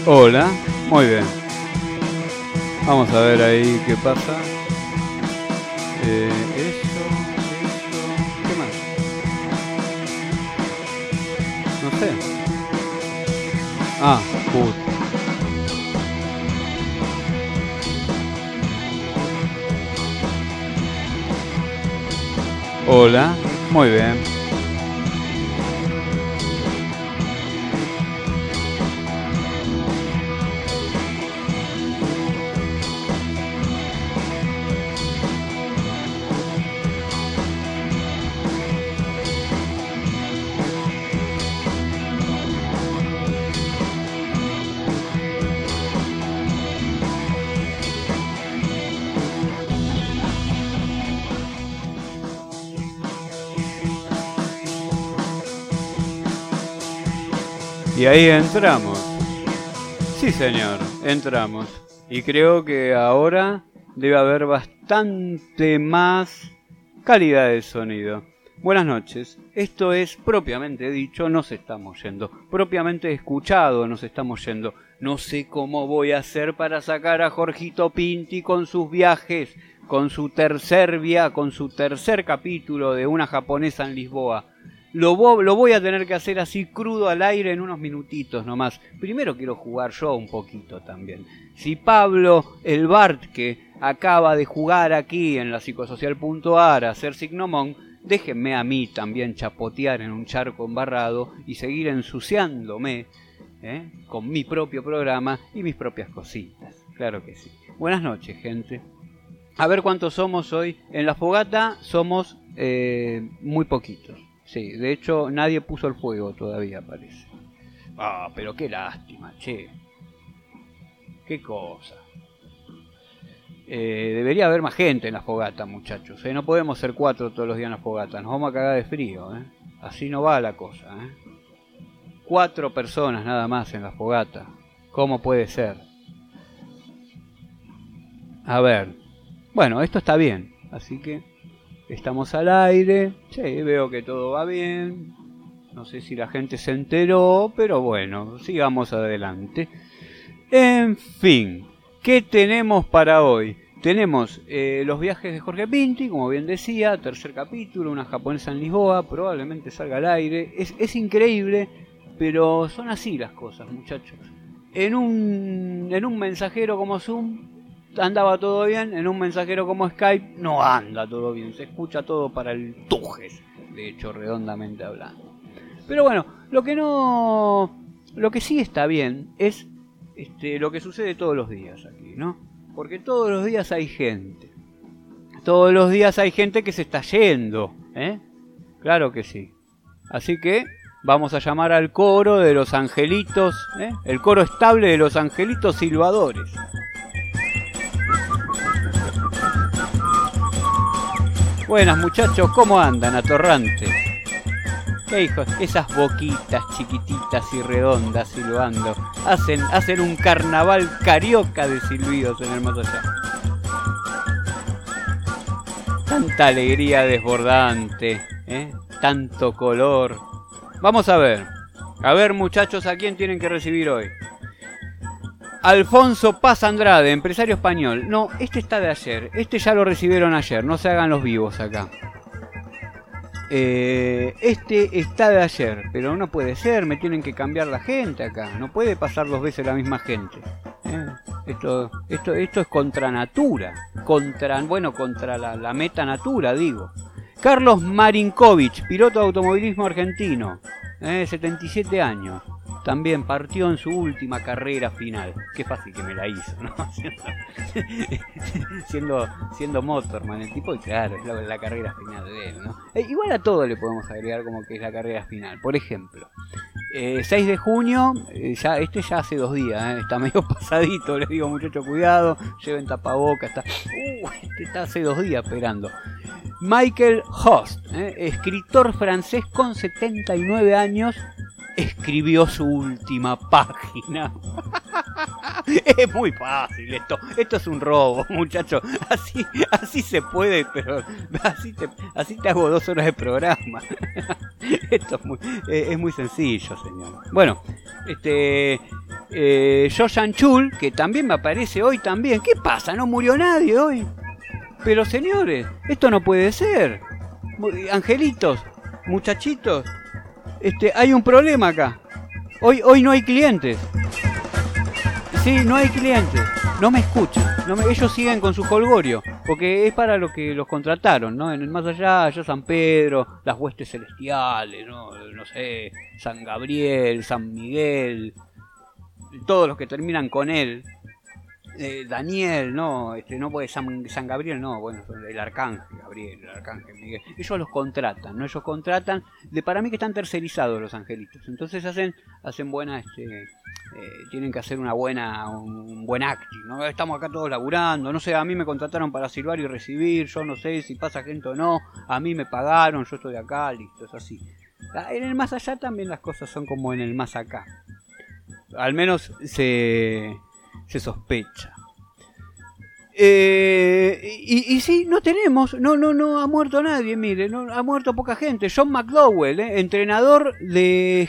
Hola, muy bien. Vamos a ver ahí qué pasa. Eso. ¿Qué más? No sé. Ah, puta. Hola, muy bien. Y ahí entramos. Sí, señor, entramos. Y creo que ahora debe haber bastante más calidad de sonido. Buenas noches. Esto es propiamente dicho, nos estamos yendo. Propiamente escuchado, nos estamos yendo. No sé cómo voy a hacer para sacar a Jorgito Pinti con sus viajes, con su tercer capítulo de Una japonesa en Lisboa. Lo voy a tener que hacer así crudo al aire en unos minutitos nomás. Primero quiero jugar yo un poquito también. Si Pablo, el Bart, que acaba de jugar aquí en la psicosocial.ar a ser Signomon, déjenme a mí también chapotear en un charco embarrado y seguir ensuciándome con mi propio programa y mis propias cositas. Claro que sí. Buenas noches, gente. A ver cuántos somos hoy. En la fogata somos muy poquitos. Sí, de hecho nadie puso el fuego todavía, parece. Ah, pero qué lástima, che. Qué cosa. Debería haber más gente en la fogata, muchachos. No podemos ser 4 todos los días en la fogata. Nos vamos a cagar de frío. Así no va la cosa. 4 personas nada más en la fogata. ¿Cómo puede ser? A ver. Bueno, esto está bien. Así que estamos al aire. Sí, veo que todo va bien. No sé si la gente se enteró, pero bueno, sigamos adelante. En fin, ¿qué tenemos para hoy? Tenemos los viajes de Jorge Pinti, como bien decía, tercer capítulo, Una japonesa en Lisboa, probablemente salga al aire. Es increíble, pero son así las cosas, muchachos. En un mensajero como Zoom andaba todo bien, en un mensajero como Skype no anda todo bien, se escucha todo para el tujes, de hecho, redondamente hablando. Pero bueno, lo que sí está bien es lo que sucede todos los días aquí, ¿no? Porque todos los días hay gente. Todos los días hay gente que se está yendo, ¿eh? Claro que sí. Así que vamos a llamar al coro de los angelitos, el coro estable de los angelitos silbadores. Buenas, muchachos, ¿cómo andan, atorrantes? ¿Qué hijos? Esas boquitas chiquititas y redondas silbando hacen un carnaval carioca de silbidos en el más allá. Tanta alegría desbordante, tanto color. Vamos a ver, muchachos, ¿a quién tienen que recibir hoy? Alfonso Paz Andrade, empresario español. No, este está de ayer. Este ya lo recibieron ayer. No se hagan los vivos acá. Este está de ayer. Pero no puede ser. Me tienen que cambiar la gente acá. No puede pasar 2 veces la misma gente. Esto es contra natura. Contra la meta natura, digo. Carlos Marinkovic, piloto de automovilismo argentino. 77 años. También partió en su última carrera final. Qué fácil que me la hizo, ¿no? siendo Motorman el tipo, y claro, es la carrera final de él, ¿no? Igual a todo le podemos agregar como que es la carrera final. Por ejemplo, 6 de junio, ya hace 2 días, está medio pasadito, les digo, muchachos, cuidado, lleven tapabocas, está hace 2 días esperando. Michael Host, escritor francés con 79 años, escribió su última página. Es muy fácil esto es un robo, muchachos. Así se puede, pero así te hago 2 horas de programa. Esto es muy sencillo, señor. Bueno, Josan Chul, que también me aparece hoy también. ¿Qué pasa? No murió nadie hoy. Pero señores, esto no puede ser. Angelitos, muchachitos, hay un problema acá. Hoy no hay clientes. Sí, no hay clientes. No me escuchan. Ellos siguen con su jolgorio. Porque es para lo que los contrataron, ¿no? En el más allá San Pedro, las huestes celestiales, no sé, San Gabriel, San Miguel, todos los que terminan con él. Daniel, no puede San Gabriel, no, bueno, el arcángel Gabriel, el arcángel Miguel, ellos los contratan, ¿no? Ellos contratan, para mí que están tercerizados los angelitos, entonces hacen buena, tienen que hacer un buen acting, ¿no? Estamos acá todos laburando, no sé, a mí me contrataron para silbar y recibir, yo no sé si pasa gente o no, a mí me pagaron, yo estoy acá, listo, es así. En el más allá también las cosas son como en el más acá, al menos se sospecha. Y sí, no tenemos, no ha muerto nadie, mire, no ha muerto poca gente. John McDowell, entrenador en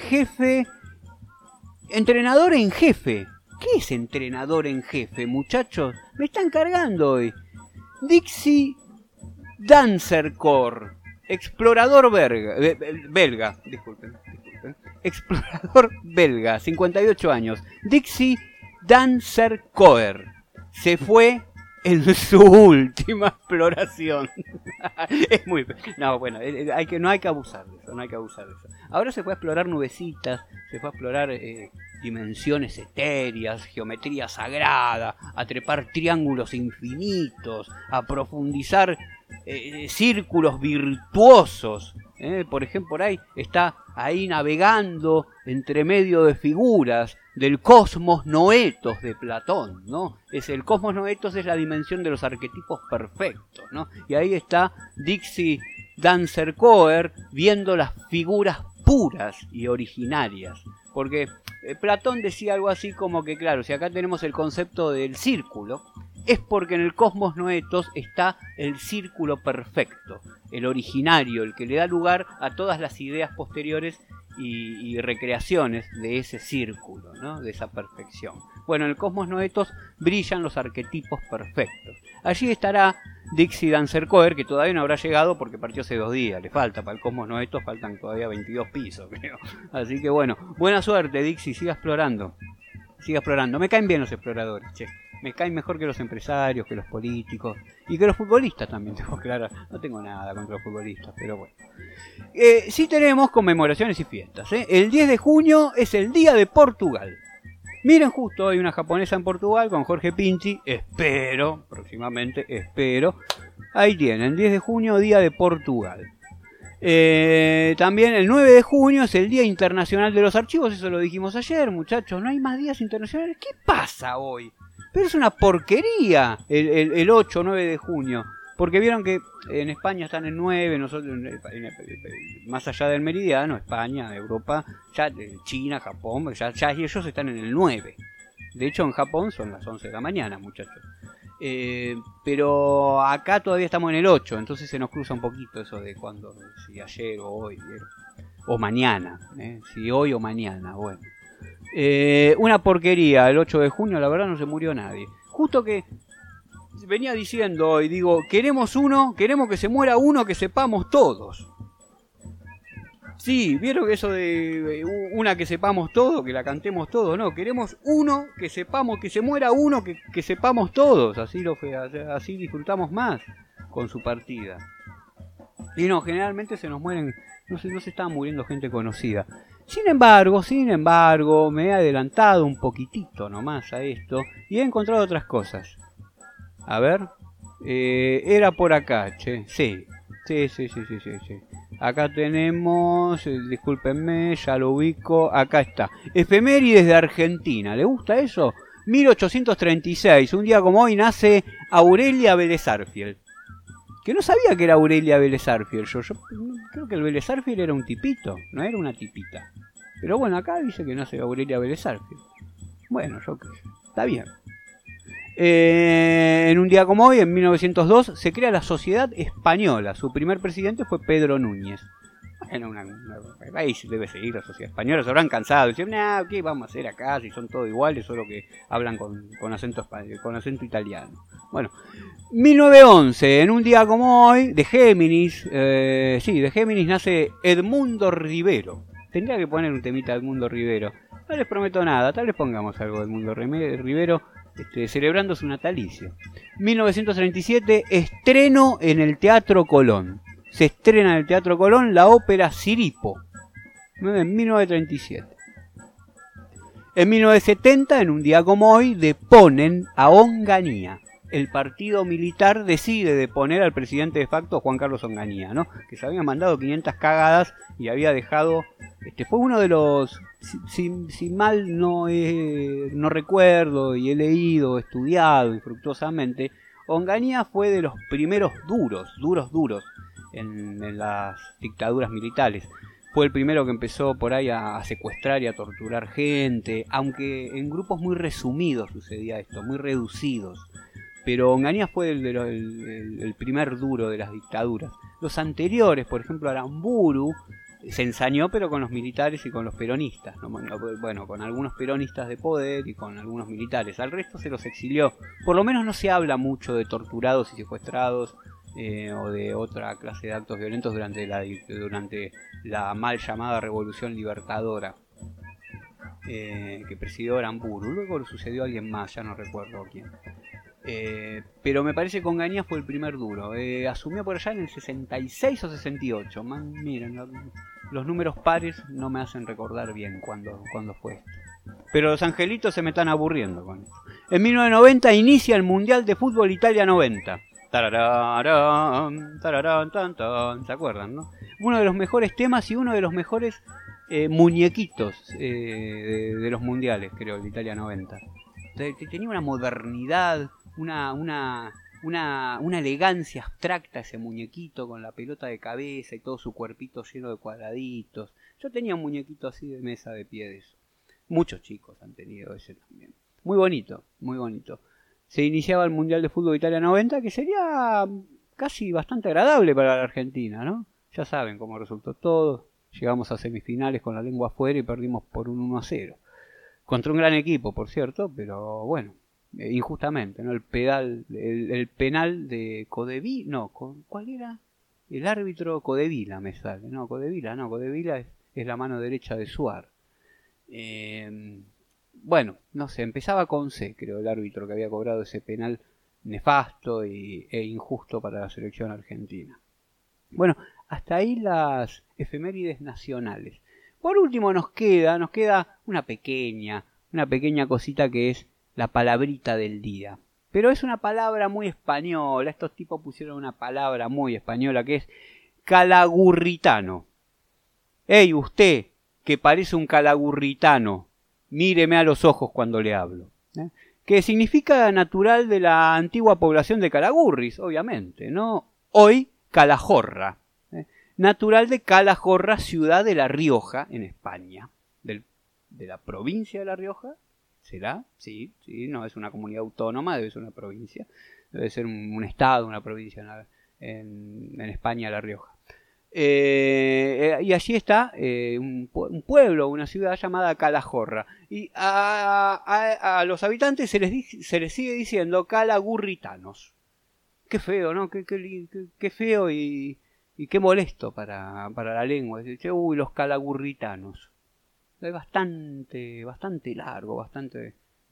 jefe. ¿Qué es entrenador en jefe, muchachos? Me están cargando hoy. Dixie Dancer Corps, explorador belga, disculpen. Explorador belga, 58 años. Dixie Dancer Corps se fue en su última exploración. Es muy... No, bueno, no hay que abusar de eso, Ahora se fue a explorar nubecitas, se fue a explorar dimensiones etéreas, geometría sagrada, a trepar triángulos infinitos, a profundizar círculos virtuosos. Por ejemplo, por ahí está navegando entre medio de figuras del cosmos noetos de Platón, ¿no? El cosmos noetos es la dimensión de los arquetipos perfectos, ¿no? Y ahí está Dixie Dancer Corps viendo las figuras puras y originarias, porque Platón decía algo así como que, claro, si acá tenemos el concepto del círculo, es porque en el cosmos noetos está el círculo perfecto, el originario, el que le da lugar a todas las ideas posteriores y recreaciones de ese círculo, ¿no? De esa perfección. Bueno, en el cosmos noetos brillan los arquetipos perfectos. Allí estará Dixie Dancer Corps, que todavía no habrá llegado porque partió hace 2 días. Le falta, para el cosmos noetos faltan todavía 22 pisos, creo. Así que bueno, buena suerte, Dixie, siga explorando. Me caen bien los exploradores, che. Me caen mejor que los empresarios, que los políticos y que los futbolistas también, tengo claro. No tengo nada contra los futbolistas, pero bueno. Sí tenemos conmemoraciones y fiestas. El 10 de junio es el Día de Portugal. Miren, justo hay una japonesa en Portugal con Jorge Pinchi. Próximamente. Ahí tienen, 10 de junio, Día de Portugal. También el 9 de junio es el Día Internacional de los Archivos. Eso lo dijimos ayer, muchachos. No hay más días internacionales. ¿Qué pasa hoy? Pero es una porquería el 8 o 9 de junio. Porque vieron que en España están en 9, nosotros más allá del meridiano, España, Europa, ya China, Japón, ya ellos están en el 9. De hecho en Japón son las 11 de la mañana, muchachos. Pero acá todavía estamos en el 8, entonces se nos cruza un poquito eso de cuando, si ayer o hoy, o mañana, si hoy o mañana, bueno. Una porquería, el 8 de junio, la verdad no se murió nadie. Justo que venía diciendo hoy, digo, queremos que se muera uno que sepamos todos. Sí, vieron que eso de una que sepamos todo, que la cantemos todos, no, queremos uno que sepamos, que se muera uno que sepamos todos, así disfrutamos más con su partida. Y no, generalmente se nos mueren, no se está muriendo gente conocida. Sin embargo, me he adelantado un poquitito nomás a esto y he encontrado otras cosas. A ver, era por acá, che, sí. Acá tenemos, discúlpenme, ya lo ubico, acá está. Efemérides de Argentina, ¿le gusta eso? 1836, un día como hoy nace Aurelia Vélez Sarsfield. Que no sabía que era Aurelia Vélez Sarsfield. Yo creo que el Vélez Sarsfield era un tipito, no era una tipita. Pero bueno, acá dice que nace Aurelia Vélez Sarsfield. Bueno, yo creo, está bien. En un día como hoy, en 1902, se crea la Sociedad Española. Su primer presidente fue Pedro Núñez. bueno, el país debe seguir la sociedad española, se habrán cansado, dicen, ¿qué vamos a hacer acá si son todos iguales, solo que hablan con acento italiano? Bueno, 1911, en un día como hoy, de Géminis, de Géminis nace Edmundo Rivero. Tendría que poner un temita de Edmundo Rivero. No les prometo nada, tal vez pongamos algo de Edmundo Rivero, celebrando su natalicio. 1937, estreno en el Teatro Colón. Se estrena en el Teatro Colón la ópera Siripo, en 1937. En 1970, en un día como hoy, deponen a Onganía. El partido militar decide deponer al presidente de facto, Juan Carlos Onganía, ¿no? Que se había mandado 500 cagadas y había dejado... fue uno de los... Si mal no recuerdo y he leído, estudiado infructuosamente, Onganía fue de los primeros duros en las dictaduras militares. Fue el primero que empezó por ahí a secuestrar y a torturar gente, aunque en grupos muy resumidos sucedía esto, muy reducidos. Pero Onganía fue el primer duro de las dictaduras. Los anteriores, por ejemplo, Aramburu, se ensañó pero con los militares y con los peronistas, ¿no? Bueno, con algunos peronistas de poder y con algunos militares. Al resto se los exilió. Por lo menos no se habla mucho de torturados y secuestrados o de otra clase de actos violentos durante la mal llamada Revolución Libertadora que presidió Aramburu. Luego sucedió alguien más, ya no recuerdo quién. Pero me parece que Onganía fue el primer duro. Asumió por allá en el 66 o 68. Miren, los números pares no me hacen recordar bien cuándo fue esto. Pero los angelitos se me están aburriendo con esto. En 1990 inicia el Mundial de Fútbol Italia 90. Tararán, tararán, tan, tan. ¿Se acuerdan, no? Uno de los mejores temas y uno de los mejores muñequitos de los mundiales, creo, el Italia 90. Tenía una modernidad, una elegancia abstracta ese muñequito con la pelota de cabeza y todo su cuerpito lleno de cuadraditos. Yo tenía un muñequito así de mesa de pie de eso. Muchos chicos han tenido ese también. Muy bonito, muy bonito. Se iniciaba el Mundial de Fútbol Italia 90, que sería casi bastante agradable para la Argentina, ¿no? Ya saben cómo resultó todo. Llegamos a semifinales con la lengua afuera y perdimos por un 1-0. Contra un gran equipo, por cierto, pero bueno, injustamente, ¿no? El penal de Codevila, no, ¿cuál era? El árbitro Codevila me sale, Codevila es la mano derecha de Suar. Bueno, no sé, empezaba con C, creo, el árbitro que había cobrado ese penal nefasto e injusto para la selección argentina. Bueno, hasta ahí las efemérides nacionales. Por último nos queda una pequeña cosita que es la palabrita del día. Pero es una palabra muy española, estos tipos pusieron una palabra muy española que es calagurritano. ¡Ey, usted, que parece un calagurritano! Míreme a los ojos cuando le hablo. Que significa natural de la antigua población de Calagurris, obviamente, ¿no? Hoy, Calahorra. Natural de Calahorra, ciudad de La Rioja, en España. De la provincia de La Rioja, ¿será? Sí, no es una comunidad autónoma, debe ser una provincia. Debe ser un estado, una provincia en España, La Rioja. Y allí está un pueblo, una ciudad llamada Calahorra. Y a los habitantes se les sigue diciendo calagurritanos. Qué feo, ¿no? Qué feo y qué molesto para la lengua. Dice, uy, los calagurritanos. Es bastante largo, bastante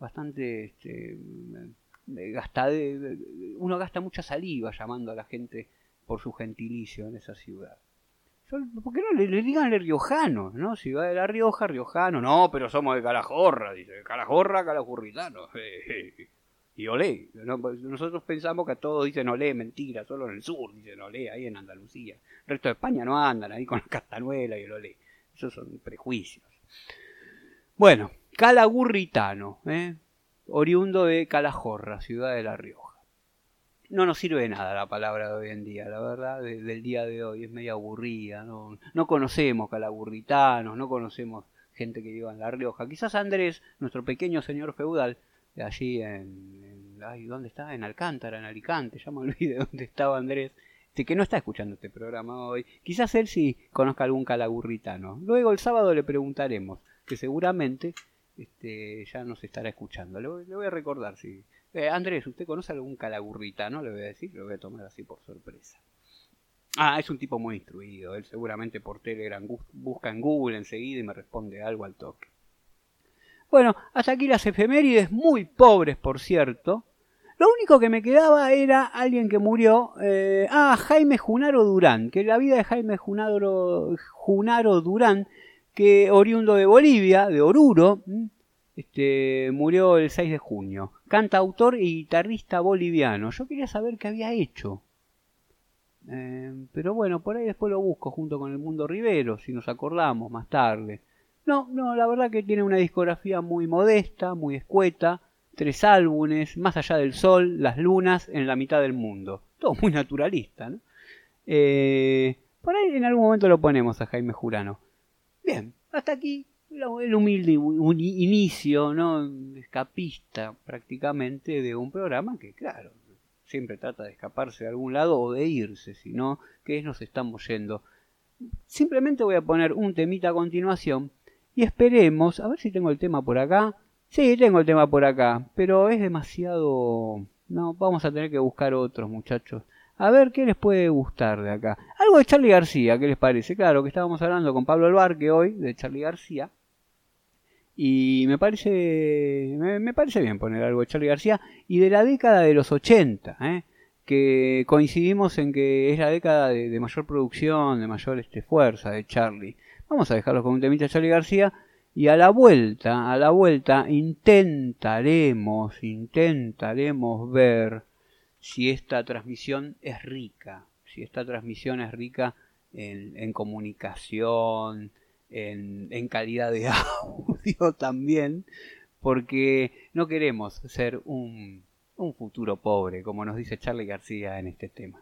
uno gasta mucha saliva llamando a la gente por su gentilicio en esa ciudad. ¿Por qué no le digan riojanos, no? Si va de La Rioja, riojano. No, pero somos de Calahorra, dice. Calahorra, calajurritanos. Y olé. Nosotros pensamos que a todos dicen olé, mentira. Solo en el sur dicen olé, ahí en Andalucía. El resto de España no andan ahí con la castañuela y el olé. Esos son prejuicios. Bueno, calagurritano, oriundo de Calahorra, ciudad de La Rioja. No nos sirve de nada la palabra de hoy en día, la verdad, del día de hoy. Es medio aburrida, no conocemos calagurritanos, no conocemos gente que viva en La Rioja. Quizás Andrés, nuestro pequeño señor feudal, de allí ¿dónde está? En Alcántara, en Alicante, ya me olvidé dónde estaba Andrés. que no está escuchando este programa hoy. Quizás él sí conozca algún calagurritano. Luego el sábado le preguntaremos, que seguramente ya nos estará escuchando. Le voy a recordar si... Andrés, ¿usted conoce algún calagurritano? Le voy a decir, lo voy a tomar así por sorpresa. Ah, es un tipo muy instruido. Él seguramente por Telegram busca en Google enseguida y me responde algo al toque. Bueno, hasta aquí las efemérides, muy pobres por cierto. Lo único que me quedaba era alguien que murió. Jaime Junaro Durán. Que la vida de Jaime Junaro Durán, que oriundo de Bolivia, de Oruro, murió el 6 de junio. Cantautor y guitarrista boliviano. Yo quería saber qué había hecho. Pero bueno, por ahí después lo busco junto con el Mundo Rivero, si nos acordamos más tarde. No, la verdad que tiene una discografía muy modesta, muy escueta. 3 álbumes, Más allá del sol, Las lunas, En la mitad del mundo. Todo muy naturalista, ¿no? Por ahí en algún momento lo ponemos a Jaime Jurano. Bien, hasta aquí el humilde inicio, ¿no? Escapista prácticamente de un programa que, claro, siempre trata de escaparse de algún lado o de irse, sino que nos estamos yendo. Simplemente voy a poner un temita a continuación y esperemos, a ver si tengo el tema por acá. Sí, tengo el tema por acá, pero es demasiado... No, vamos a tener que buscar otros, muchachos. A ver qué les puede gustar de acá. Algo de Charly García, ¿qué les parece? Claro que estábamos hablando con Pablo Albarque hoy de Charly García. Y me parece bien poner algo de Charly García y de la década de los 80, que coincidimos en que es la década de mayor producción, de mayor fuerza de Charly. Vamos a dejarlo con un temita de Charly García y a la vuelta intentaremos ver si esta transmisión es rica, en comunicación, en calidad de audio también, porque no queremos ser un futuro pobre, como nos dice Charly García en este tema.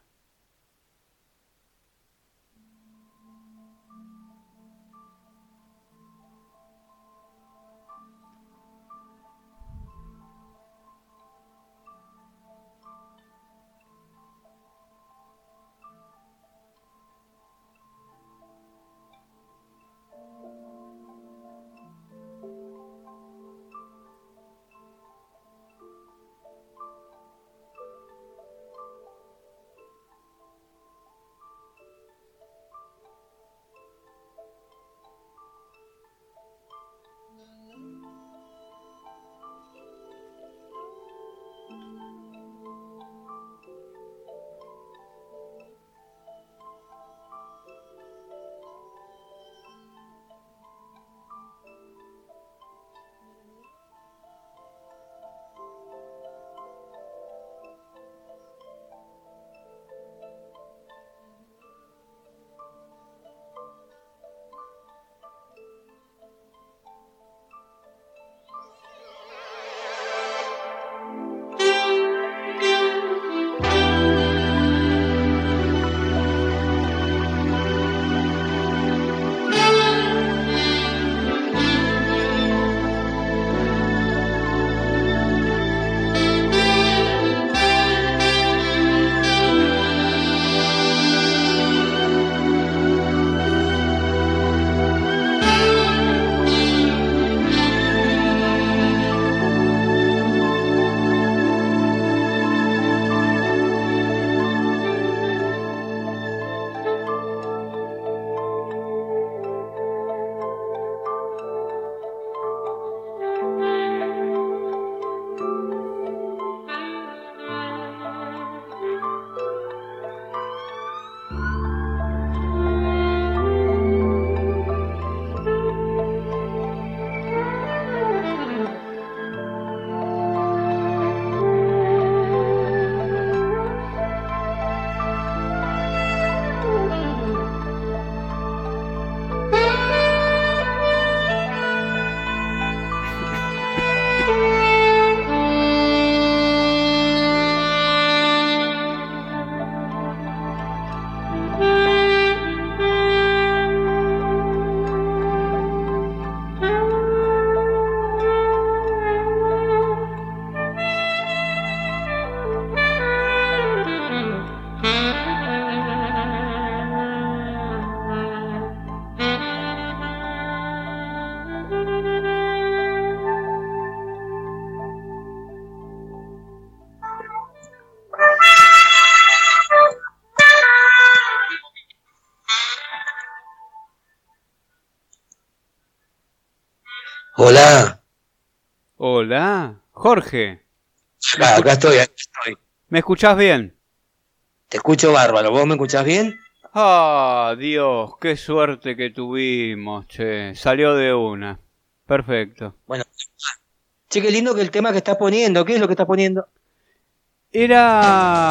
Hola. Hola, Jorge. Acá estoy. ¿Me escuchás bien? Te escucho bárbaro. ¿Vos me escuchás bien? Ah, Dios, qué suerte que tuvimos, che. Salió de una. Perfecto. Bueno. Che, qué lindo que el tema que estás poniendo. ¿Qué es lo que estás poniendo? Era...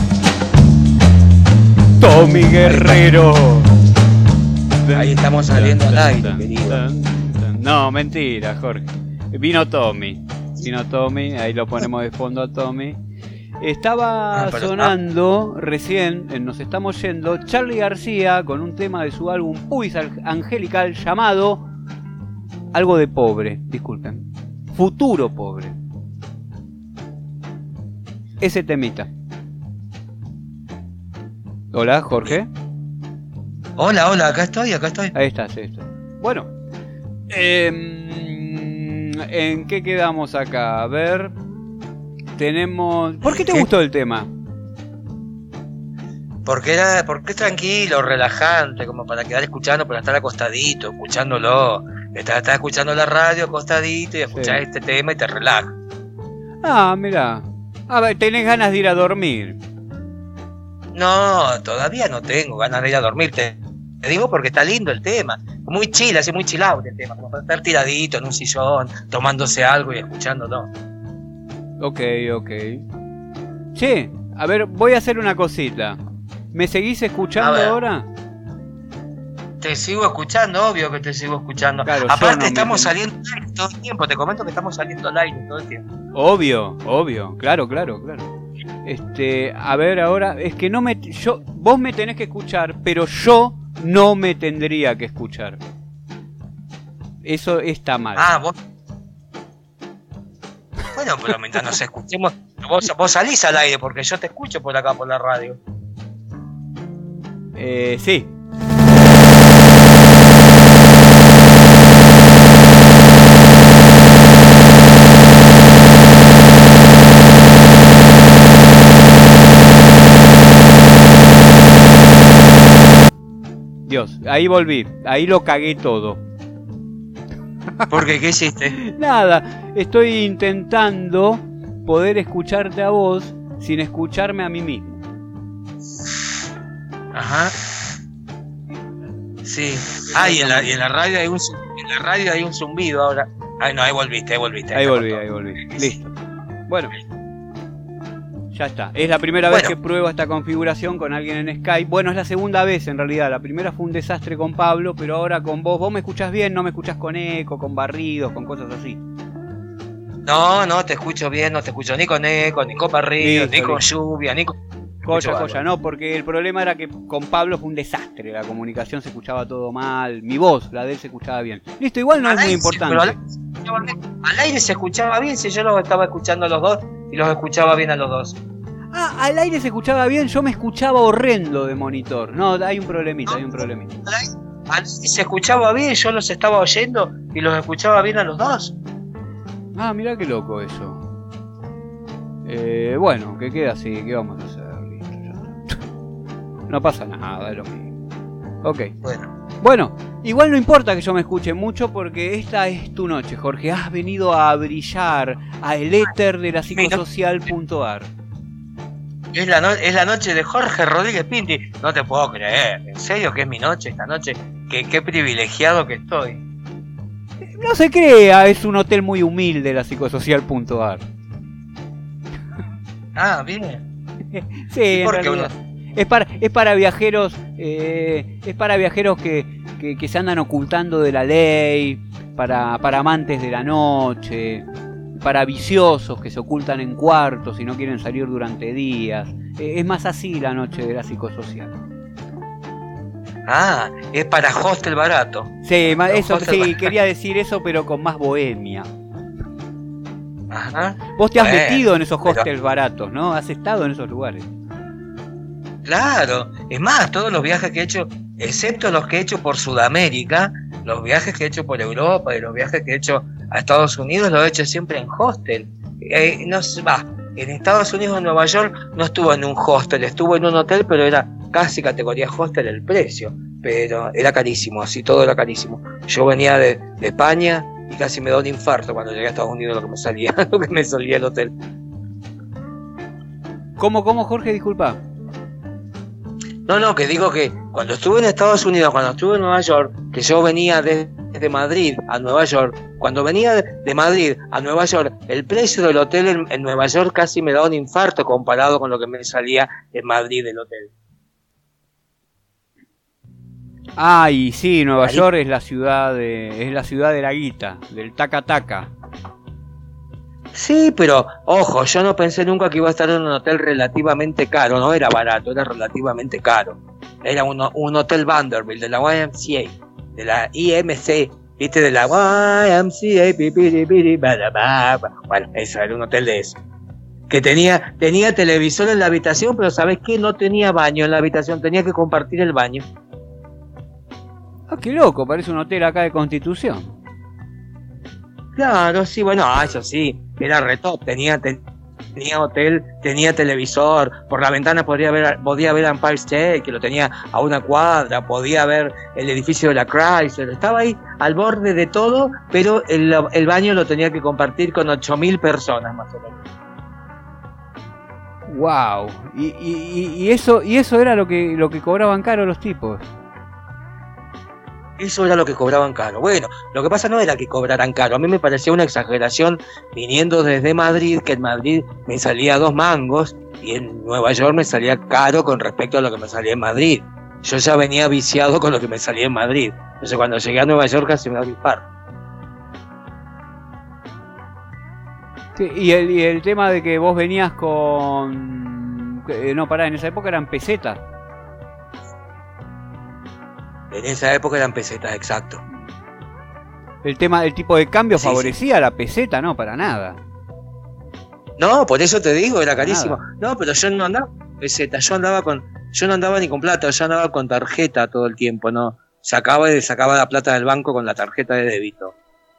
Tommy Guerrero. Ahí estamos saliendo al aire, querido. No, mentira, Jorge. Vino Tommy, ahí lo ponemos de fondo a Tommy. Estaba sonando recién, Nos Estamos Yendo, Charly García con un tema de su álbum Pubis Angelical llamado algo de pobre, disculpen, Futuro Pobre. Ese temita. Hola, Jorge. Hola, acá estoy. Ahí está. Bueno, ¿en qué quedamos acá? A ver, tenemos... ¿Por qué te gustó el tema? Porque es tranquilo, relajante, como para quedar escuchando, para estar acostadito, escuchándolo. Estás escuchando la radio acostadito y escuchás este tema y te relaja. Ah, mirá. A ver, ¿tenés ganas de ir a dormir? No, todavía no tengo ganas de ir a dormir. Te digo porque está lindo el tema. Muy chill, así muy chill out el tema. Como para estar tiradito en un sillón, tomándose algo y escuchándolo. Ok. Che, a ver, voy a hacer una cosita. ¿Me seguís escuchando ahora? Te sigo escuchando, obvio que te sigo escuchando. Claro, aparte estamos saliendo al aire todo el tiempo. Te comento que estamos saliendo al aire todo el tiempo. Obvio. Claro. A ver ahora, es que vos me tenés que escuchar, pero yo no me tendría que escuchar. Eso está mal. Ah, vos. Bueno, pero mientras nos escuchemos, vos salís al aire porque yo te escucho por acá por la radio. Sí. Dios, ahí volví, ahí lo cagué todo. ¿Por qué? ¿Qué hiciste? Nada, estoy intentando poder escucharte a vos sin escucharme a mí mismo. Ajá. Sí. Ah, y en la radio hay un zumbido ahora. Ay, no, ahí volviste. Ahí volví. Listo. Bueno. Ya está. Es la primera vez que pruebo esta configuración con alguien en Skype. Bueno, es la segunda vez en realidad. La primera fue un desastre con Pablo, pero ahora con vos. ¿Vos me escuchás bien? ¿No me escuchás con eco, con barridos, con cosas así? No, te escucho bien. No te escucho ni con eco, ni con barridos, ni con lluvia, ni con... Coya, no, porque el problema era que con Pablo fue un desastre. La comunicación se escuchaba todo mal. Mi voz, la de él, se escuchaba bien. Listo, igual no es muy importante. Al aire se escuchaba bien, si yo los estaba escuchando a los dos y los escuchaba bien a los dos. Ah, al aire se escuchaba bien, yo me escuchaba horrendo de monitor. No, hay un problemita. Al aire se escuchaba bien, yo los estaba oyendo y los escuchaba bien a los dos. Ah, mirá qué loco eso. Bueno, que queda así, ¿qué vamos a hacer? No pasa nada, es lo mismo. Ok. Bueno, igual no importa que yo me escuche mucho porque esta es tu noche, Jorge. Has venido a brillar al éter de la psicosocial.ar. Es la noche de Jorge Rodríguez Pinti. No te puedo creer. ¿En serio que es mi noche esta noche? Qué privilegiado que estoy. No se crea, es un hotel muy humilde la psicosocial.ar. Ah, bien. Sí, en realidad. Es para viajeros, que se andan ocultando de la ley, para amantes de la noche, para viciosos que se ocultan en cuartos y no quieren salir durante días. Es más así la noche de la psicosocial. Ah, es para hostel barato. Sí, eso sí, quería decir eso, pero con más bohemia. Ajá. Vos te has metido en esos hostels baratos, ¿no? Has estado en esos lugares. Claro, es más, todos los viajes que he hecho, excepto los que he hecho por Sudamérica, los viajes que he hecho por Europa y los viajes que he hecho a Estados Unidos, los he hecho siempre en hostel. En Estados Unidos, en Nueva York, no estuve en un hostel, estuve en un hotel, pero era casi categoría hostel el precio, pero era carísimo, así todo era carísimo. Yo venía de España y casi me da un infarto cuando llegué a Estados Unidos lo que me salía el hotel. ¿Cómo, Jorge? Disculpa. No, que digo que cuando estuve en Estados Unidos, cuando estuve en Nueva York, que yo venía desde Madrid a Nueva York, cuando venía de Madrid a Nueva York, el precio del hotel en Nueva York casi me da un infarto comparado con lo que me salía en Madrid del hotel. Ah, y sí, Nueva York es la ciudad de la guita, del taca-taca. Sí, pero ojo, yo no pensé nunca que iba a estar en un hotel relativamente caro, no era barato, era relativamente caro. Era un hotel Vanderbilt de la YMCA, de la IMC, viste, de la YMCA, bueno, eso era un hotel de eso. Que tenía televisor en la habitación, pero ¿sabes qué? No tenía baño en la habitación, tenía que compartir el baño. Ah, qué loco, parece un hotel acá de Constitución. Claro, sí, bueno, eso sí, era re top, tenía hotel, tenía televisor, por la ventana podía ver Empire State, que lo tenía a una cuadra, podía ver el edificio de la Chrysler, estaba ahí al borde de todo, pero el baño lo tenía que compartir con 8.000 personas más o menos. Wow, y eso era lo que cobraban caro los tipos. Eso era lo que cobraban caro. Bueno, lo que pasa no era que cobraran caro. A mí me parecía una exageración viniendo desde Madrid, que en Madrid me salía 2 mangos y en Nueva York me salía caro con respecto a lo que me salía en Madrid. Yo ya venía viciado con lo que me salía en Madrid. Entonces cuando llegué a Nueva York casi me da un infarto. Sí, y el tema de que vos venías con... no, pará, en esa época eran pesetas. En esa época eran pesetas, exacto. El tipo de cambio sí, favorecía a la peseta, no, para nada. No, por eso te digo, era carísimo. Nada. No, pero yo no andaba con peseta, yo no andaba ni con plata, yo andaba con tarjeta todo el tiempo, ¿no? Sacaba la plata del banco con la tarjeta de débito.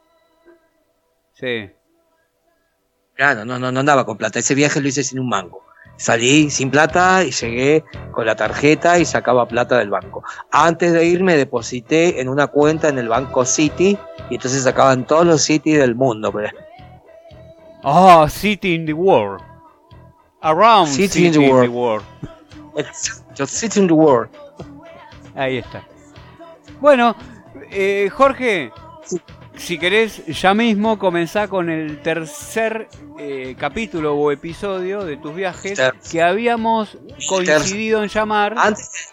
Sí. Claro, no andaba con plata, ese viaje lo hice sin un mango. Salí sin plata y llegué con la tarjeta y sacaba plata del banco. Antes de irme deposité en una cuenta en el banco Citi y entonces sacaban todos los Citi del mundo. Oh, City in the World. Around City in the World. Exacto, City in the World. Ahí está. Bueno, Jorge, sí. Si querés ya mismo comenzar con el tercer capítulo o episodio de tus viajes que habíamos coincidido en llamar. Antes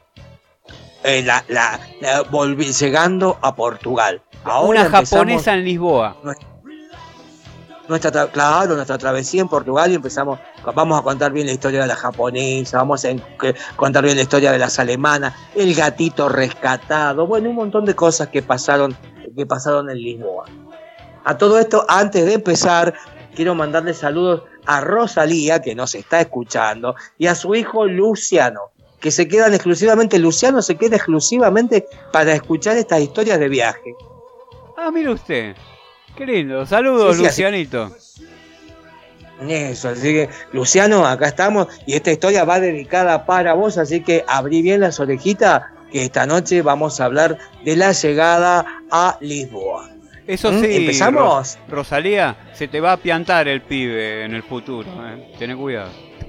volví llegando a Portugal. Ahora una japonesa en Lisboa. Nuestra travesía en Portugal y vamos a contar bien la historia de la japonesa, vamos a contar bien la historia de las alemanas, el gatito rescatado, bueno, un montón de cosas que pasaron en Lisboa. A todo esto, antes de empezar, quiero mandarle saludos a Rosalía, que nos está escuchando, y a su hijo Luciano, que se queda exclusivamente para escuchar estas historias de viaje. Ah, mire usted. Qué lindo. Saludos, sí, Lucianito. Eso, así que, Luciano, acá estamos, y esta historia va dedicada para vos, así que abrí bien las orejitas, que esta noche vamos a hablar de la llegada a Lisboa. Eso sí, ¿empezamos? Rosalía, se te va a piantar el pibe en el futuro, Tené cuidado.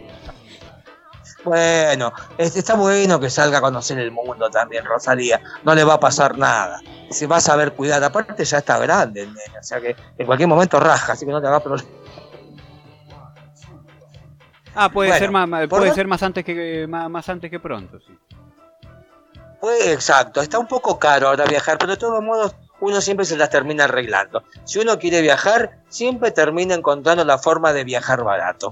Bueno, está bueno que salga a conocer el mundo también, Rosalía. No le va a pasar nada. Se va a saber cuidar. Aparte ya está grande el nene, o sea que en cualquier momento raja, así que no te hagas problema. Ah, puede ser más antes que pronto, sí. Pues exacto, está un poco caro ahora viajar, pero de todos modos uno siempre se las termina arreglando. Si uno quiere viajar, siempre termina encontrando la forma de viajar barato.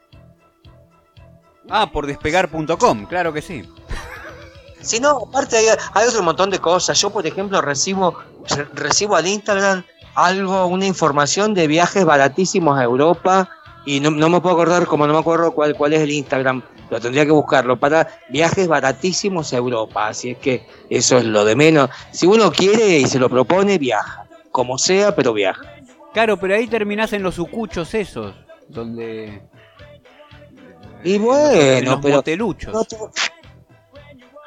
Ah, por despegar.com, claro que sí. Si no, aparte hay otro montón de cosas. Yo, por ejemplo, recibo al Instagram una información de viajes baratísimos a Europa y no me puedo acordar, como no me acuerdo cuál es el Instagram, lo tendría que buscarlo, para viajes baratísimos a Europa. Así es que eso es lo de menos. Si uno quiere y se lo propone, viaja. Como sea, pero viaja. Claro, pero ahí terminás en los sucuchos esos, donde... Y bueno, en los pero... moteluchos.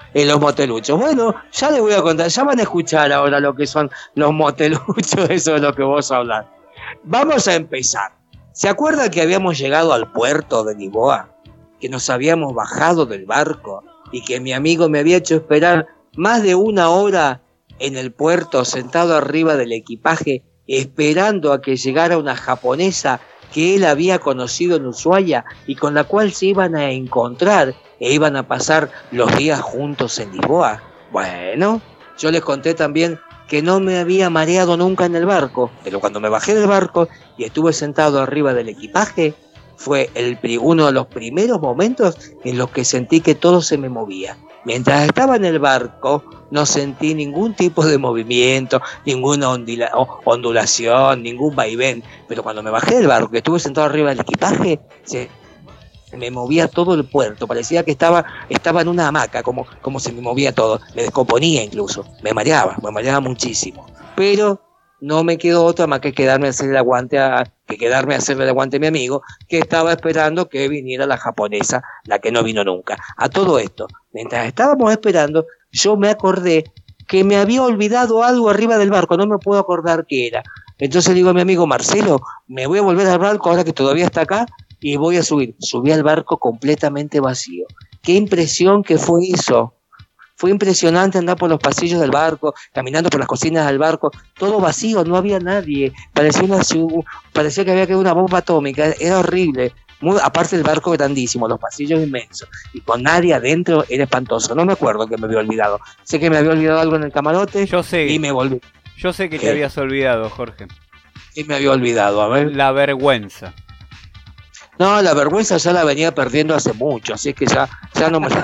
en los moteluchos. Bueno, ya les voy a contar, ya van a escuchar ahora lo que son los moteluchos, eso es lo que vos hablas. Vamos a empezar. ¿Se acuerdan que habíamos llegado al puerto de Lisboa? Que nos habíamos bajado del barco y que mi amigo me había hecho esperar más de 1 hora en el puerto, sentado arriba del equipaje, esperando a que llegara una japonesa que él había conocido en Ushuaia y con la cual se iban a encontrar e iban a pasar los días juntos en Lisboa? Bueno, yo les conté también que no me había mareado nunca en el barco, pero cuando me bajé del barco y estuve sentado arriba del equipaje, fue uno de los primeros momentos en los que sentí que todo se me movía. Mientras estaba en el barco, no sentí ningún tipo de movimiento, ninguna ondulación, ningún vaivén. Pero cuando me bajé del barco, que estuve sentado arriba del equipaje, se me movía todo el puerto. Parecía que estaba en una hamaca, como se me movía todo. Me descomponía incluso. Me mareaba muchísimo. Pero no me quedó otra más que quedarme a hacerle el aguante a mi amigo, que estaba esperando que viniera la japonesa, la que no vino nunca. A todo esto, mientras estábamos esperando, yo me acordé que me había olvidado algo arriba del barco, no me puedo acordar qué era. Entonces le digo a mi amigo Marcelo, me voy a volver al barco ahora que todavía está acá y voy a subir. Subí al barco completamente vacío. Qué impresión que fue eso. Fue impresionante andar por los pasillos del barco, caminando por las cocinas del barco, todo vacío, no había nadie, parecía que había quedado una bomba atómica, era horrible. Aparte del barco grandísimo, los pasillos inmensos, y con nadie adentro, era espantoso. No me acuerdo que me había olvidado. Sé que me había olvidado algo en el camarote y me volví. Yo sé que te habías olvidado, Jorge. ¿Qué me había olvidado? A ver. La vergüenza. No, la vergüenza ya la venía perdiendo hace mucho, así que ya no me...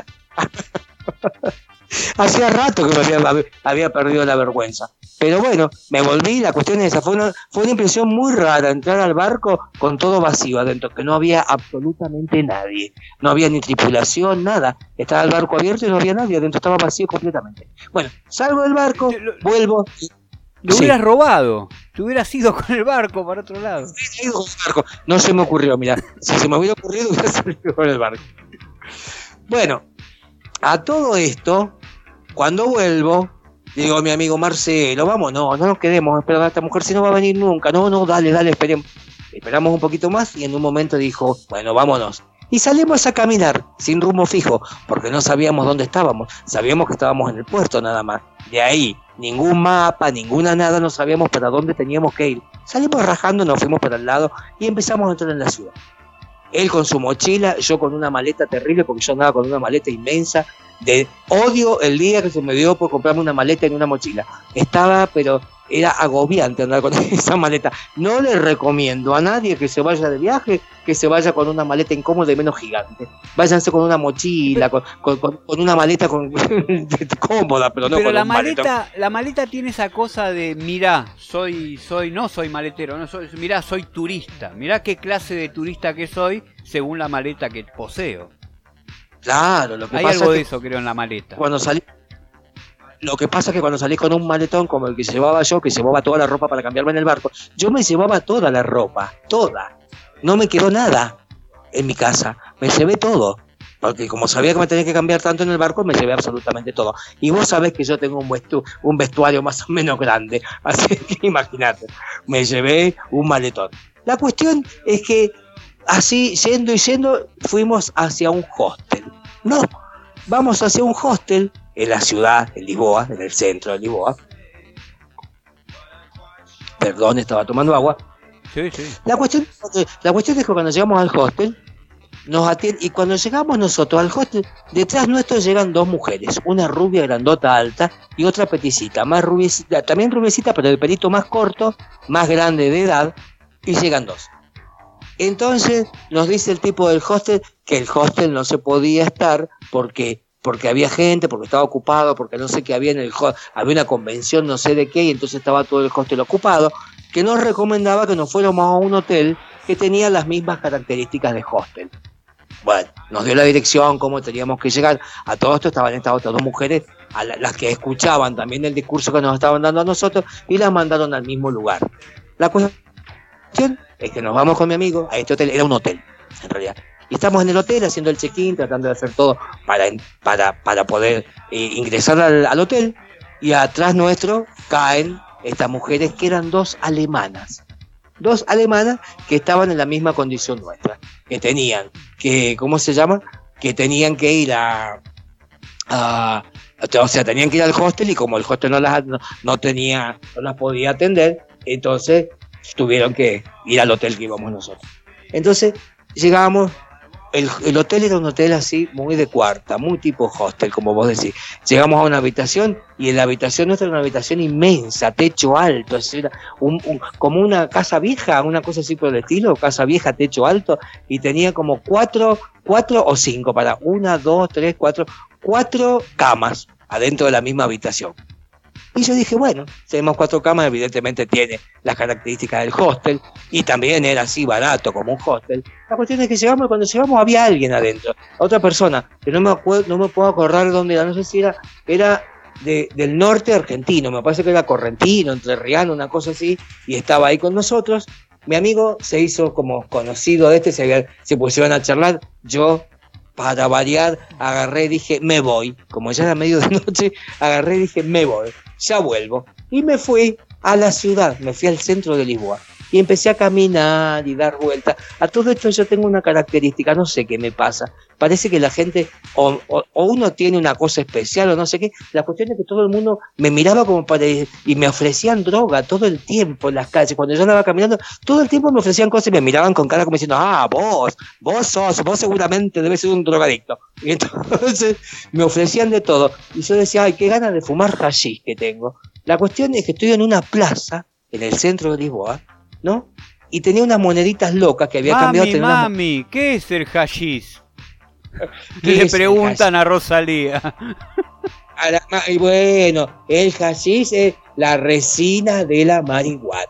Hacía rato que me había perdido la vergüenza. Pero bueno, me volví, la cuestión es esa, fue una impresión muy rara entrar al barco con todo vacío adentro, que no había absolutamente nadie, no había ni tripulación, nada, estaba el barco abierto y no había nadie, adentro estaba vacío completamente. Bueno, salgo del barco, vuelvo. Lo hubieras robado, te hubieras ido con el barco para otro lado. No se me ocurrió, mira, si se me hubiera ocurrido hubiera salido con el barco. Bueno, a todo esto, cuando vuelvo, digo a mi amigo Marcelo, vamos, no nos quedemos esperando a esta mujer, si no va a venir nunca. No, dale, esperemos. Esperamos un poquito más y en un momento dijo, bueno, vámonos. Y salimos a caminar, sin rumbo fijo, porque no sabíamos dónde estábamos. Sabíamos que estábamos en el puerto nada más. De ahí, ningún mapa, ninguna nada, no sabíamos para dónde teníamos que ir. Salimos rajando, nos fuimos para el lado y empezamos a entrar en la ciudad. Él con su mochila, yo con una maleta terrible, porque yo andaba con una maleta inmensa. Odio el día que se me dio por comprarme una maleta en una mochila. Pero era agobiante andar con esa maleta. No le recomiendo a nadie que se vaya de viaje, que se vaya con una maleta incómoda y menos gigante. Váyanse con una mochila, con una maleta cómoda, pero no con la un maleta. maletón. La maleta tiene esa cosa de, mirá, no soy maletero, mirá, soy turista. Mirá qué clase de turista que soy según la maleta que poseo. Claro, lo que hay pasa algo es de eso, creo, en la maleta. Lo que pasa es que cuando salí con un maletón como el que llevaba yo, que llevaba toda la ropa para cambiarme en el barco, yo me llevaba toda la ropa, toda. No me quedó nada en mi casa, me llevé todo. Porque como sabía que me tenía que cambiar tanto en el barco, me llevé absolutamente todo. Y vos sabés que yo tengo un vestuario más o menos grande, así que imagínate, me llevé un maletón. La cuestión es que así, yendo, fuimos hacia un hostel. No, vamos hacia un hostel en la ciudad, en Lisboa, en el centro de Lisboa. Perdón, estaba tomando agua. Sí. La cuestión es que cuando llegamos al hostel, nos atienden, y cuando llegamos nosotros al hostel, detrás nuestro llegan 2 mujeres, una rubia grandota alta y otra peticita, más rubiecita, también rubiecita, pero el pelito más corto, más grande de edad, y llegan 2. Entonces nos dice el tipo del hostel que el hostel no se podía estar porque había gente, porque estaba ocupado, porque no sé qué había en el hostel, había una convención no sé de qué, y entonces estaba todo el hostel ocupado, que nos recomendaba que nos fuéramos a un hotel que tenía las mismas características de hostel. Bueno, nos dio la dirección, cómo teníamos que llegar. A todo esto estaban estas otras 2 mujeres, las que escuchaban también el discurso que nos estaban dando a nosotros, y las mandaron al mismo lugar. La cuestión es que nos vamos con mi amigo a este hotel, era un hotel, en realidad. Y estamos en el hotel haciendo el check-in, tratando de hacer todo para poder ingresar al hotel. Y atrás nuestro caen estas mujeres que eran dos alemanas que estaban en la misma condición nuestra, que tenían ¿cómo se llama? Que tenían que ir tenían que ir al hostel, y como el hostel no las podía atender, entonces tuvieron que ir al hotel que íbamos nosotros. Entonces llegábamos, el hotel era un hotel así muy de cuarta, muy tipo hostel, como vos decís. Llegamos a una habitación, y en la habitación nuestra era una habitación inmensa, techo alto, así, era como una casa vieja, una cosa así por el estilo, casa vieja, techo alto, y tenía como cuatro o cinco, para 1, 2, 3, 4 camas adentro de la misma habitación. Y yo dije, bueno, tenemos 4 camas, evidentemente tiene las características del hostel, y también era así barato como un hostel. La cuestión es que llegamos, y cuando llegamos había alguien adentro, otra persona, que no me puedo acordar dónde era, no sé si era del norte argentino, me parece que era correntino, entrerriano, una cosa así, y estaba ahí con nosotros. Mi amigo se hizo como conocido de se pusieron a charlar. Yo, para variar, agarré y dije, me voy. Como ya era medio de noche, agarré y dije, me voy, ya vuelvo. Y me fui a la ciudad, me fui al centro de Lisboa. Y empecé a caminar y dar vueltas. A todo esto yo tengo una característica, no sé qué me pasa. Parece que la gente, o uno tiene una cosa especial, o no sé qué. La cuestión es que todo el mundo me miraba como y me ofrecían droga todo el tiempo en las calles. Cuando yo andaba caminando, todo el tiempo me ofrecían cosas y me miraban con cara como diciendo, vos seguramente debes ser un drogadicto. Y entonces me ofrecían de todo. Y yo decía, ay, qué ganas de fumar hashish que tengo. La cuestión es que estoy en una plaza, en el centro de Lisboa, ¿no? Y tenía unas moneditas locas que había cambiado. Mami, ¿qué es el hashish? Le preguntan a Rosalía. Y bueno, el hashish es la resina de la marihuana.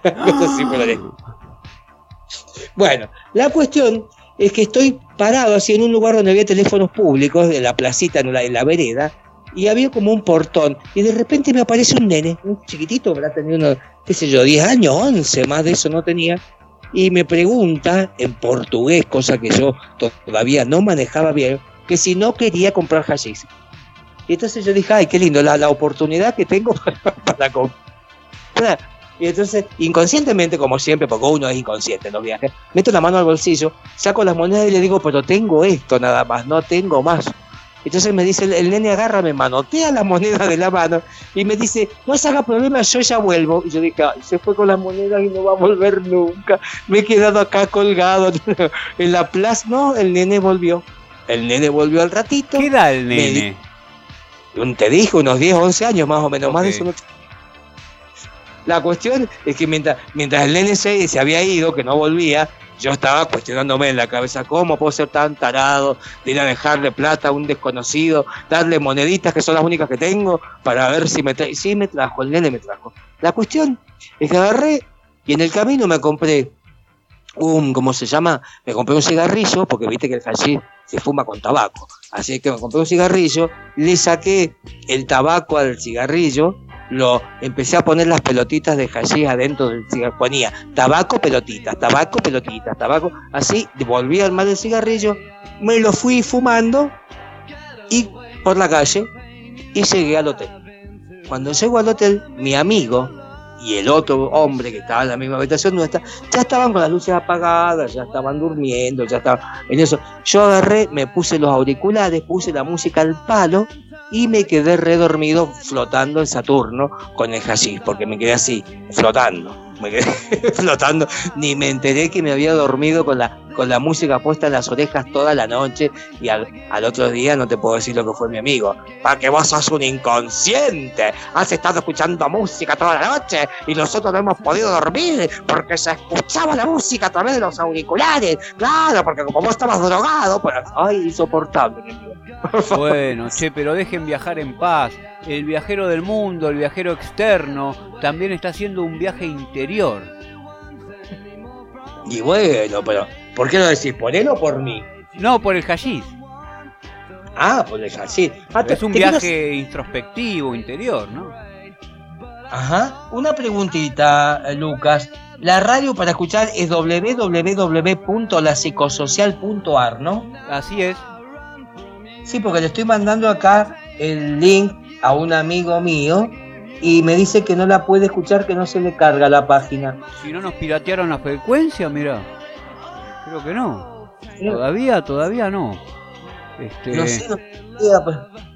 Bueno, la cuestión es que estoy parado así en un lugar donde había teléfonos públicos, en la placita, en la vereda, y había como un portón, y de repente me aparece un nene, un chiquitito, habrá tenido unos, qué sé yo, 10 años, 11, más de eso no tenía, y me pregunta en portugués, cosa que yo todavía no manejaba bien, que si no quería comprar hashish. Y entonces yo dije, ay, qué lindo, la oportunidad que tengo para comprar. Y entonces, inconscientemente, como siempre, porque uno es inconsciente en los viajes, meto la mano al bolsillo, saco las monedas y le digo, pero tengo esto nada más, no tengo más. Entonces me dice, el nene agarra, me manotea la moneda de la mano y me dice, no se haga problema, yo ya vuelvo. Y yo dije, ay, se fue con las monedas y no va a volver nunca. Me he quedado acá colgado en la plaza. No, el nene volvió. El nene volvió al ratito. ¿Qué edad el nene? Te dije, unos 10, 11 años más o menos, okay. Más de eso no. La cuestión es que mientras el nene se había ido, que no volvía, yo estaba cuestionándome en la cabeza, ¿cómo puedo ser tan tarado de ir a dejarle plata a un desconocido, darle moneditas que son las únicas que tengo, para ver si me trae? Sí, me trajo, el nene me trajo. La cuestión es que agarré y en el camino me compré ¿cómo se llama? Me compré un cigarrillo, porque viste que el hashish se fuma con tabaco. Así que me compré un cigarrillo, le saqué el tabaco al cigarrillo, empecé a poner las pelotitas de hashish adentro del cigarrillo, ponía tabaco, pelotitas, tabaco, así, volví a armar el cigarrillo, me lo fui fumando y por la calle y llegué al hotel. Cuando llego al hotel, mi amigo y el otro hombre que estaba en la misma habitación nuestra, ya estaban con las luces apagadas, ya estaban durmiendo, ya estaban en eso. Yo agarré, me puse los auriculares, puse la música al palo y me quedé redormido flotando en Saturno con el hashish, porque me quedé así, flotando, ni me enteré que me había dormido con la música puesta en las orejas toda la noche, y al otro día no te puedo decir lo que fue mi amigo, porque vos sos un inconsciente, has estado escuchando música toda la noche y nosotros no hemos podido dormir porque se escuchaba la música a través de los auriculares, claro, porque como vos estabas drogado, pues, ay, insoportable, mi amigo. Bueno, che, pero dejen viajar en paz. El viajero del mundo, el viajero externo, también está haciendo un viaje interior. Y bueno, pero ¿por qué lo decís? ¿Por él o por mí? No, por el hashish. Ah, por el hashish. Es un viaje introspectivo, interior, ¿no? Ajá. Una preguntita, Lucas. La radio para escuchar es www.lapsicosocial.ar, ¿no? Así es. Sí, porque le estoy mandando acá el link a un amigo mío y me dice que no la puede escuchar, que no se le carga la página. Si no nos piratearon la frecuencia, mirá. Creo que no. ¿Sí? Todavía no. No sé, pues.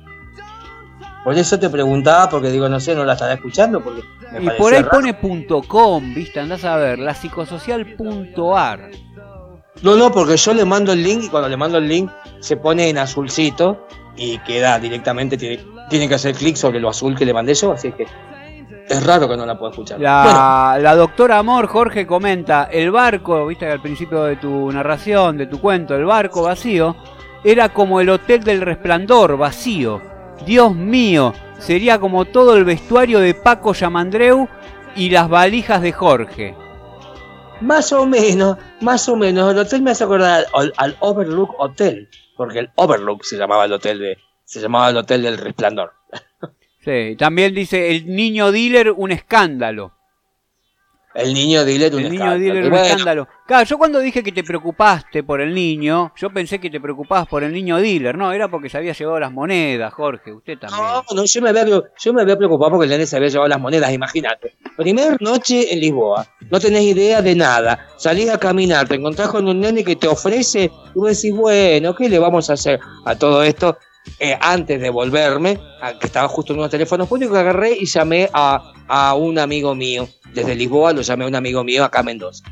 Por eso te preguntaba, porque digo, no sé, no la estará escuchando, porque y por ahí raro. Pone .com, ¿viste? Andás a ver, lapsicosocial.ar. No, porque yo le mando el link y cuando le mando el link se pone en azulcito y queda directamente, tiene que hacer clic sobre lo azul que le mandé yo, así que es raro que no la pueda escuchar. La doctora Amor, Jorge, comenta, el barco, viste que al principio de tu narración, de tu cuento, el barco vacío, era como el hotel del Resplandor, vacío. Dios mío, sería como todo el vestuario de Paco Yamandreu y las valijas de Jorge. Más o menos, el hotel me hace acordar al Overlook Hotel, porque el Overlook se llamaba el hotel del Resplandor. Sí, también dice el niño dealer, un escándalo. El niño dealer, un escándalo. Claro, yo cuando dije que te preocupaste por el niño, yo pensé que te preocupabas por el niño dealer. No, era porque se había llevado las monedas, Jorge, usted también. No, yo me había preocupado porque el nene se había llevado las monedas, imagínate. Primer noche en Lisboa, no tenés idea de nada. Salís a caminar, te encontrás con un nene que te ofrece y vos decís, bueno, ¿qué le vamos a hacer a todo esto? Antes de volverme, que estaba justo en unos teléfonos públicos, agarré y llamé a un amigo mío. Desde Lisboa lo llamé a un amigo mío acá a Mendoza.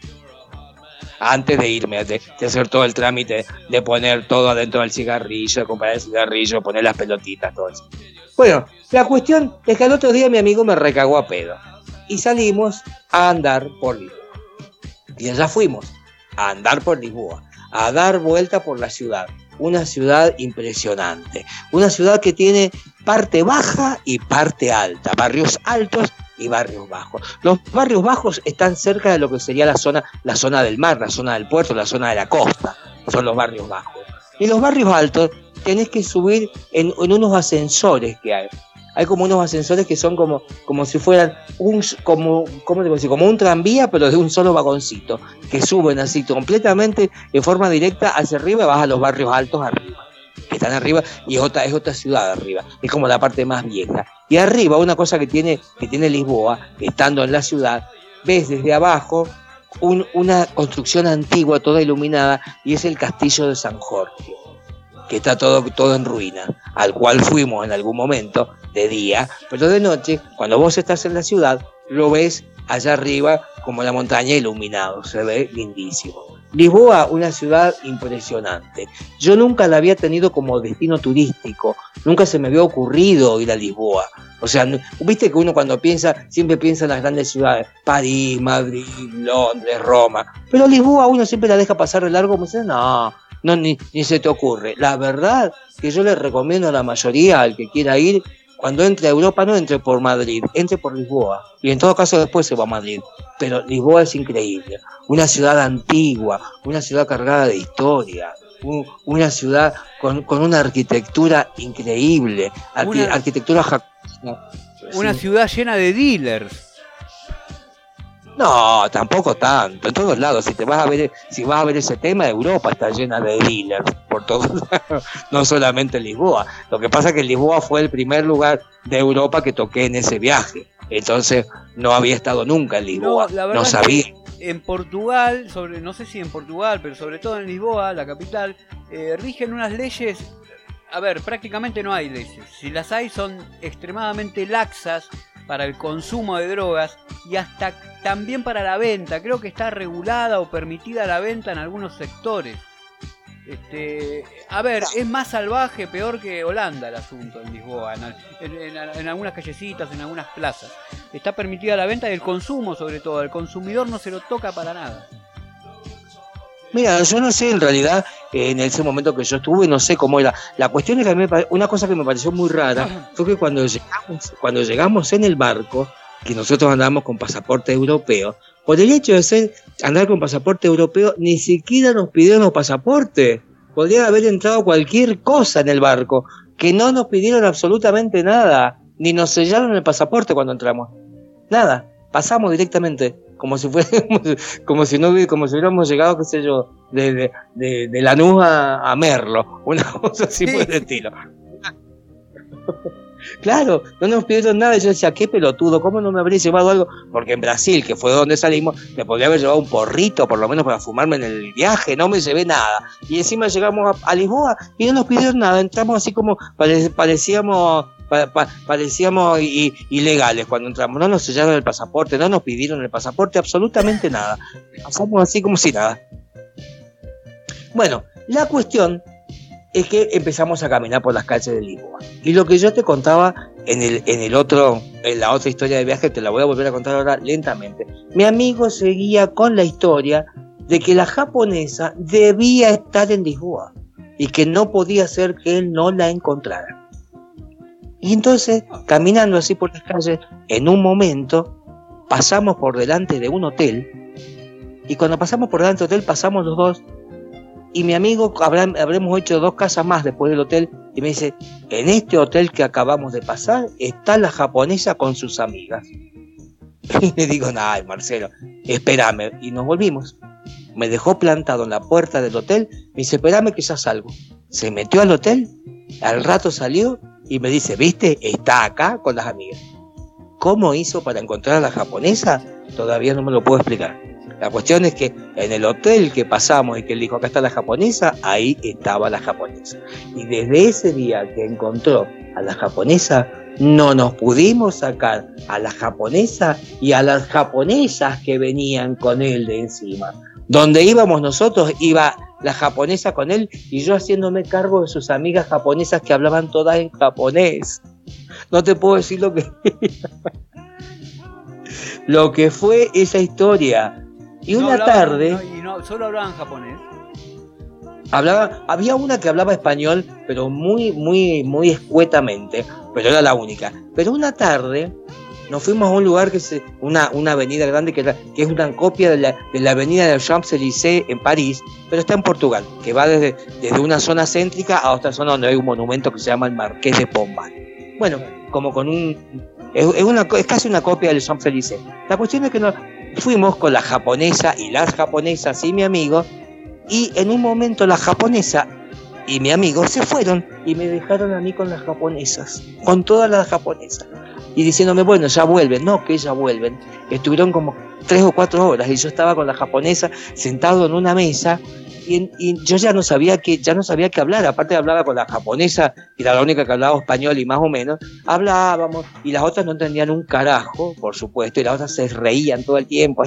Antes de irme, de hacer todo el trámite, de poner todo adentro del cigarrillo, de comprar el cigarrillo, poner las pelotitas, todo eso. Bueno, la cuestión es que al otro día mi amigo me recagó a pedo. Y salimos a andar por Lisboa. Y allá fuimos, a andar por Lisboa, a dar vuelta por la ciudad. Una ciudad impresionante. Una ciudad que tiene parte baja y parte alta. Barrios altos y barrios bajos. Los barrios bajos están cerca de lo que sería la zona del mar, la zona del puerto, la zona de la costa. Son los barrios bajos. Y los barrios altos tenés que subir en unos ascensores que hay. Hay como unos ascensores que son como si fueran como un tranvía, pero de un solo vagoncito, que suben así completamente en forma directa hacia arriba y vas a los barrios altos arriba, que están arriba, y es otra ciudad arriba, es como la parte más vieja. Y arriba, una cosa que tiene Lisboa, estando en la ciudad, ves desde abajo una construcción antigua, toda iluminada, y es el castillo de San Jorge, que está todo en ruina, al cual fuimos en algún momento de día, pero de noche, cuando vos estás en la ciudad, lo ves allá arriba como la montaña iluminado, se ve lindísimo. Lisboa, una ciudad impresionante. Yo nunca la había tenido como destino turístico, nunca se me había ocurrido ir a Lisboa. O sea, viste que uno cuando siempre piensa en las grandes ciudades, París, Madrid, Londres, Roma, pero Lisboa uno siempre la deja pasar de largo, como dice, no, ni se te ocurre. La verdad que yo le recomiendo a la mayoría, al que quiera ir, cuando entre a Europa no entre por Madrid, entre por Lisboa. Y en todo caso después se va a Madrid. Pero Lisboa es increíble. Una ciudad antigua, una ciudad cargada de historia, una ciudad con una arquitectura increíble, arquitectura japonesa. Una ciudad llena de dealers. No, tampoco tanto, en todos lados. Si vas a ver ese tema, Europa está llena de dealers por todos lados, no solamente Lisboa. Lo que pasa es que Lisboa fue el primer lugar de Europa que toqué en ese viaje. Entonces no había estado nunca en Lisboa, no sabía. En Portugal, no sé si en Portugal, pero sobre todo en Lisboa, la capital, rigen unas leyes. A ver, prácticamente no hay leyes. Si las hay, son extremadamente laxas para el consumo de drogas y hasta también para la venta. Creo que está regulada o permitida la venta en algunos sectores. A ver, es más salvaje, peor que Holanda el asunto en Lisboa, en algunas callecitas, en algunas plazas. Está permitida la venta y el consumo, sobre todo. Al consumidor no se lo toca para nada. Mira, yo no sé en realidad, en ese momento que yo estuve, no sé cómo era. La cuestión es que una cosa que me pareció muy rara fue que cuando llegamos en el barco, que nosotros andábamos con pasaporte europeo, por el hecho de andar con pasaporte europeo, ni siquiera nos pidieron los pasaportes. Podría haber entrado cualquier cosa en el barco, que no nos pidieron absolutamente nada. ni nos sellaron el pasaporte cuando entramos. Nada, pasamos directamente, como si como si hubiéramos llegado, qué sé yo, de Lanús a Merlo, una cosa así por el estilo. Claro, no nos pidieron nada. Yo decía, qué pelotudo, ¿cómo no me habría llevado algo? Porque en Brasil, que fue de donde salimos, me podría haber llevado un porrito, por lo menos para fumarme en el viaje. No me llevé nada. Y encima llegamos a Lisboa y no nos pidieron nada. Entramos así como parecíamos ilegales cuando entramos. No nos sellaron el pasaporte, no nos pidieron el pasaporte, absolutamente nada. Pasamos así como si nada. Bueno, la cuestión es que empezamos a caminar por las calles de Lisboa. Y lo que yo te contaba en la otra historia de viaje, te la voy a volver a contar ahora lentamente. Mi amigo seguía con la historia de que la japonesa debía estar en Lisboa y que no podía ser que él no la encontrara. Y entonces, caminando así por las calles, en un momento pasamos por delante de un hotel, y cuando pasamos por delante del hotel pasamos los dos. Y mi amigo, habremos hecho 2 casas más después del hotel, y me dice, en este hotel que acabamos de pasar está la japonesa con sus amigas. Y le digo, ay Marcelo, espérame. Y nos volvimos. Me dejó plantado en la puerta del hotel, me dice, espérame que ya salgo. Se metió al hotel, al rato salió y me dice, ¿viste? Está acá con las amigas. ¿Cómo hizo para encontrar a la japonesa? Todavía no me lo puedo explicar. La cuestión es que en el hotel que pasamos y que él dijo, acá está la japonesa, ahí estaba la japonesa. Y desde ese día que encontró a la japonesa, no nos pudimos sacar a la japonesa y a las japonesas que venían con él de encima. Donde íbamos nosotros, iba la japonesa con él y yo haciéndome cargo de sus amigas japonesas que hablaban todas en japonés. No te puedo decir lo que fue esa historia. Y no una hablaban, tarde... ¿Solo hablaban japonés? Había una que hablaba español, pero muy, muy, muy escuetamente, pero era la única. Pero una tarde nos fuimos a un lugar que es una avenida grande que es una copia de la avenida de Champs-Élysées en París, pero está en Portugal, que va desde una zona céntrica a otra zona donde hay un monumento que se llama el Marqués de Pombal. Bueno, como con es casi una copia del Champs-Élysées. La cuestión es que nos fuimos con la japonesa y las japonesas y mi amigo, y en un momento la japonesa y mi amigo se fueron y me dejaron a mí con las japonesas, con todas las japonesas, y diciéndome, bueno, ya vuelven. No, que ya vuelven. Estuvieron como 3 o 4 horas y yo estaba con la japonesa sentado en una mesa y yo ya no sabía qué hablar. Aparte hablaba con la japonesa, que era la única que hablaba español y más o menos, hablábamos y las otras no entendían un carajo, por supuesto, y las otras se reían todo el tiempo.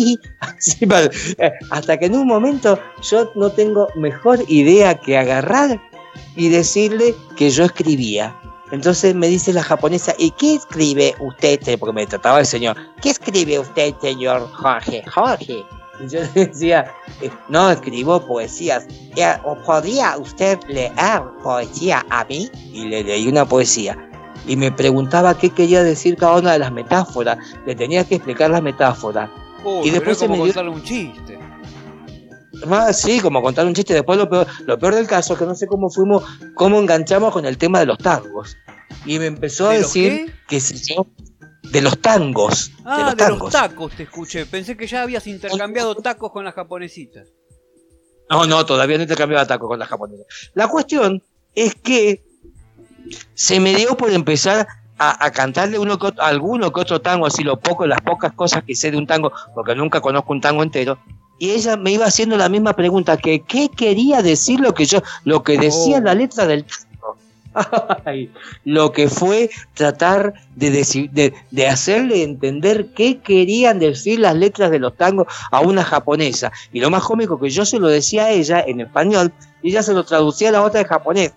Hasta que en un momento yo no tengo mejor idea que agarrar y decirle que yo escribía. Entonces me dice la japonesa, ¿y qué escribe usted? Porque me trataba el señor. ¿Qué escribe usted, señor Jorge? Y yo le decía, no escribo poesías. ¿Podría usted leer poesía a mí? Y le leí una poesía. Y me preguntaba qué quería decir cada una de las metáforas. Le tenía que explicar las metáforas. Y después se me dio... contarle un chiste. Sí, como contar un chiste. Después lo peor del caso es que no sé cómo enganchamos con el tema de los tangos. Y me empezó a decir que si yo... De los tangos. De los tacos te escuché. Pensé que ya habías intercambiado tacos con las japonesitas. No, todavía no intercambiaba tacos con las japonesas. La cuestión es que se me dio por empezar a cantarle alguno que otro tango, así las pocas cosas que sé de un tango, porque nunca conozco un tango entero. Y ella me iba haciendo la misma pregunta, que qué quería decir lo que decía la letra del tango. Ay, lo que fue tratar de hacerle entender qué querían decir las letras de los tangos a una japonesa. Y lo más cómico que yo se lo decía a ella en español y ella se lo traducía a la otra en japonés.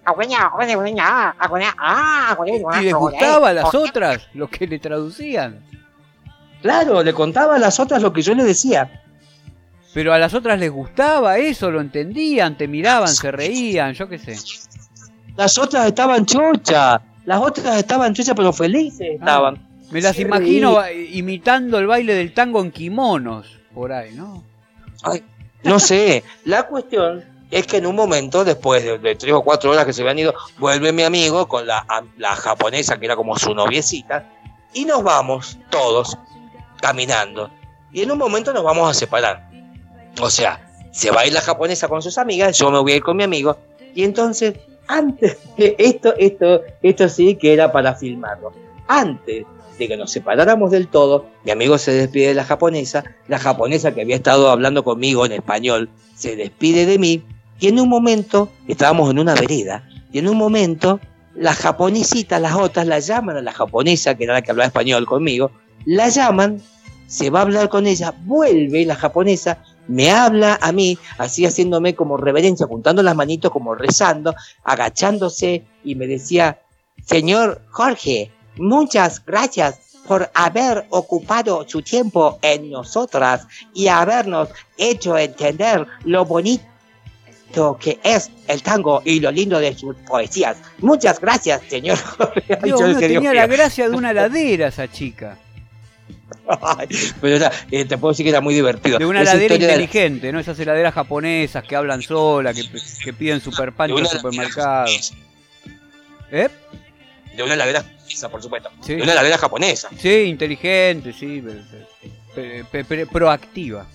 ¿Y les gustaba a las otras lo que le traducían? Claro, le contaba a las otras lo que yo le decía. Pero a las otras les gustaba eso, lo entendían, te miraban, se reían, yo qué sé. Las otras estaban chochas, pero felices estaban. Me las imagino imitando el baile del tango en kimonos, por ahí, ¿no? Ay, no sé, la cuestión es que en un momento, después de 3 o 4 horas que se habían ido, vuelve mi amigo con la japonesa, que era como su noviecita, y nos vamos todos caminando. Y en un momento nos vamos a separar. O sea, se va a ir la japonesa con sus amigas, yo me voy a ir con mi amigo, y entonces, antes de esto sí que era para filmarlo. Antes de que nos separáramos del todo, mi amigo se despide de la japonesa que había estado hablando conmigo en español, se despide de mí, y en un momento, estábamos en una vereda, y en un momento, las japonesitas, las otras, la llaman a la japonesa, que era la que hablaba español conmigo, la llaman, se va a hablar con ella, vuelve la japonesa, me habla a mí, así haciéndome como reverencia, juntando las manitos como rezando, agachándose, y me decía, señor Jorge, muchas gracias por haber ocupado su tiempo en nosotras y habernos hecho entender lo bonito que es el tango y lo lindo de sus poesías. Muchas gracias, señor Jorge. Dios mío, tenía la gracia de una ladera esa chica. Ay, pero te puedo decir que era muy divertido. De una heladera inteligente, ¿no? Esas heladeras japonesas que hablan sola, que piden super pan en el supermercado. De una heladera japonesa, por supuesto. Sí. De una heladera japonesa. Sí, inteligente, sí. Proactiva.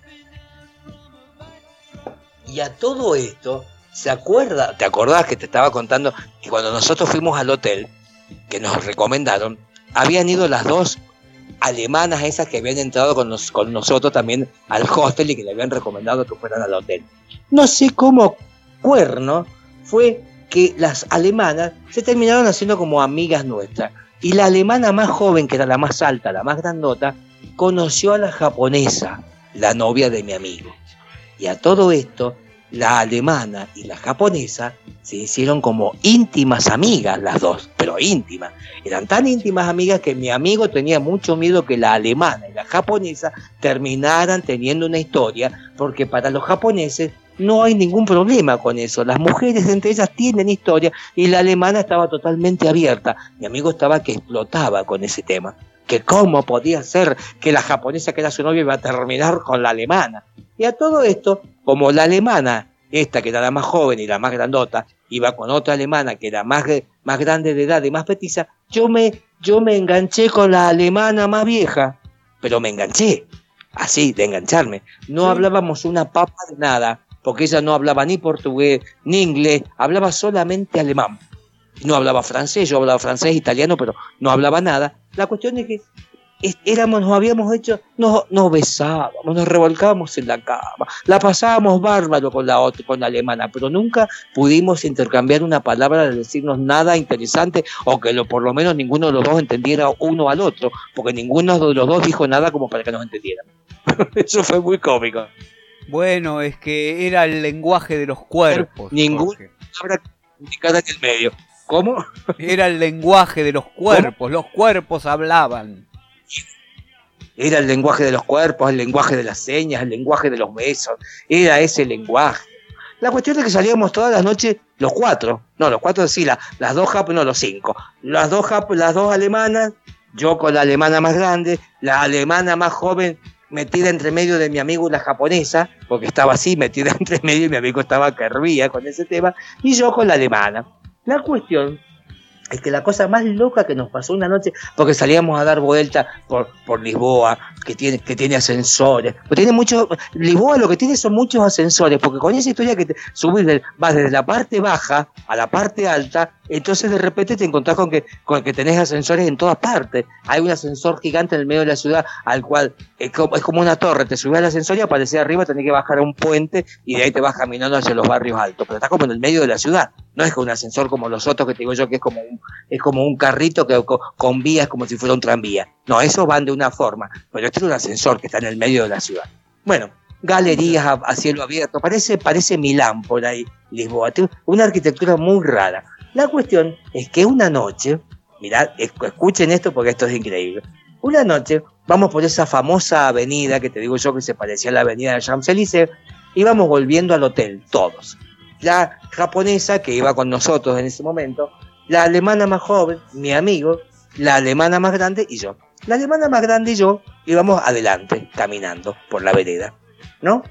Y a todo esto, ¿te acordás que te estaba contando que cuando nosotros fuimos al hotel, que nos recomendaron, habían ido las dos alemanas esas que habían entrado con nosotros también al hostel y que le habían recomendado que fueran al hotel? No sé cómo cuerno fue que las alemanas se terminaron haciendo como amigas nuestras. Y la alemana más joven, que era la más alta, la más grandota, conoció a la japonesa, la novia de mi amigo. Y a todo esto, la alemana y la japonesa se hicieron como íntimas amigas las dos, pero íntimas. Eran tan íntimas amigas que mi amigo tenía mucho miedo que la alemana y la japonesa terminaran teniendo una historia, porque para los japoneses no hay ningún problema con eso. Las mujeres entre ellas tienen historia y la alemana estaba totalmente abierta. Mi amigo estaba que explotaba con ese tema. Que cómo podía ser que la japonesa que era su novia iba a terminar con la alemana. Y a todo esto, como la alemana, esta que era la más joven y la más grandota, iba con otra alemana que era más grande de edad y más petiza, yo me enganché con la alemana más vieja. Pero me enganché, así, de engancharme. No hablábamos una papa de nada, porque ella no hablaba ni portugués, ni inglés, hablaba solamente alemán. No hablaba francés, yo hablaba francés, italiano, pero no hablaba nada. La cuestión es que nos besábamos, nos revolcábamos en la cama, la pasábamos bárbaro con la alemana, pero nunca pudimos intercambiar una palabra de decirnos nada interesante, o que por lo menos ninguno de los dos entendiera uno al otro, porque ninguno de los dos dijo nada como para que nos entendieran. Eso fue muy cómico. Bueno, es que era el lenguaje de los cuerpos. Ninguna palabra indicada en el medio. ¿Cómo? Era el lenguaje de los cuerpos. ¿Cómo? Los cuerpos hablaban. Era el lenguaje de los cuerpos, el lenguaje de las señas, el lenguaje de los besos. Era ese lenguaje. La cuestión es que salíamos todas las noches, los cuatro sí, las dos japonesas, no, los cinco. Las dos alemanas, yo con la alemana más grande, la alemana más joven metida entre medio de mi amigo y la japonesa, porque estaba así, metida entre medio y mi amigo estaba que hervía con ese tema, y yo con la alemana. La cuestión es que la cosa más loca que nos pasó una noche, porque salíamos a dar vuelta por Lisboa, que tiene ascensores, pues Lisboa lo que tiene son muchos ascensores, porque con esa historia que vas desde la parte baja a la parte alta, entonces de repente te encontrás con que tenés ascensores en todas partes. Hay un ascensor gigante en el medio de la ciudad, al cual es como una torre, te subís al ascensor y aparecés arriba, tenés que bajar a un puente y de ahí te vas caminando hacia los barrios altos, pero estás como en el medio de la ciudad. No es un ascensor como los otros que te digo yo, que es como un carrito que con vías, como si fuera un tranvía. No, esos van de una forma, pero este es un ascensor que está en el medio de la ciudad. Bueno, galerías a cielo abierto, parece Milán por ahí, Lisboa, tiene una arquitectura muy rara. La cuestión es que una noche, mirad, escuchen esto porque esto es increíble. Una noche vamos por esa famosa avenida que te digo yo que se parecía a la avenida de Champs-Élysées, y vamos volviendo al hotel, todos. La japonesa que iba con nosotros en ese momento, la alemana más joven, mi amigo, la alemana más grande y yo. La alemana más grande y yo íbamos adelante, caminando por la vereda, ¿no?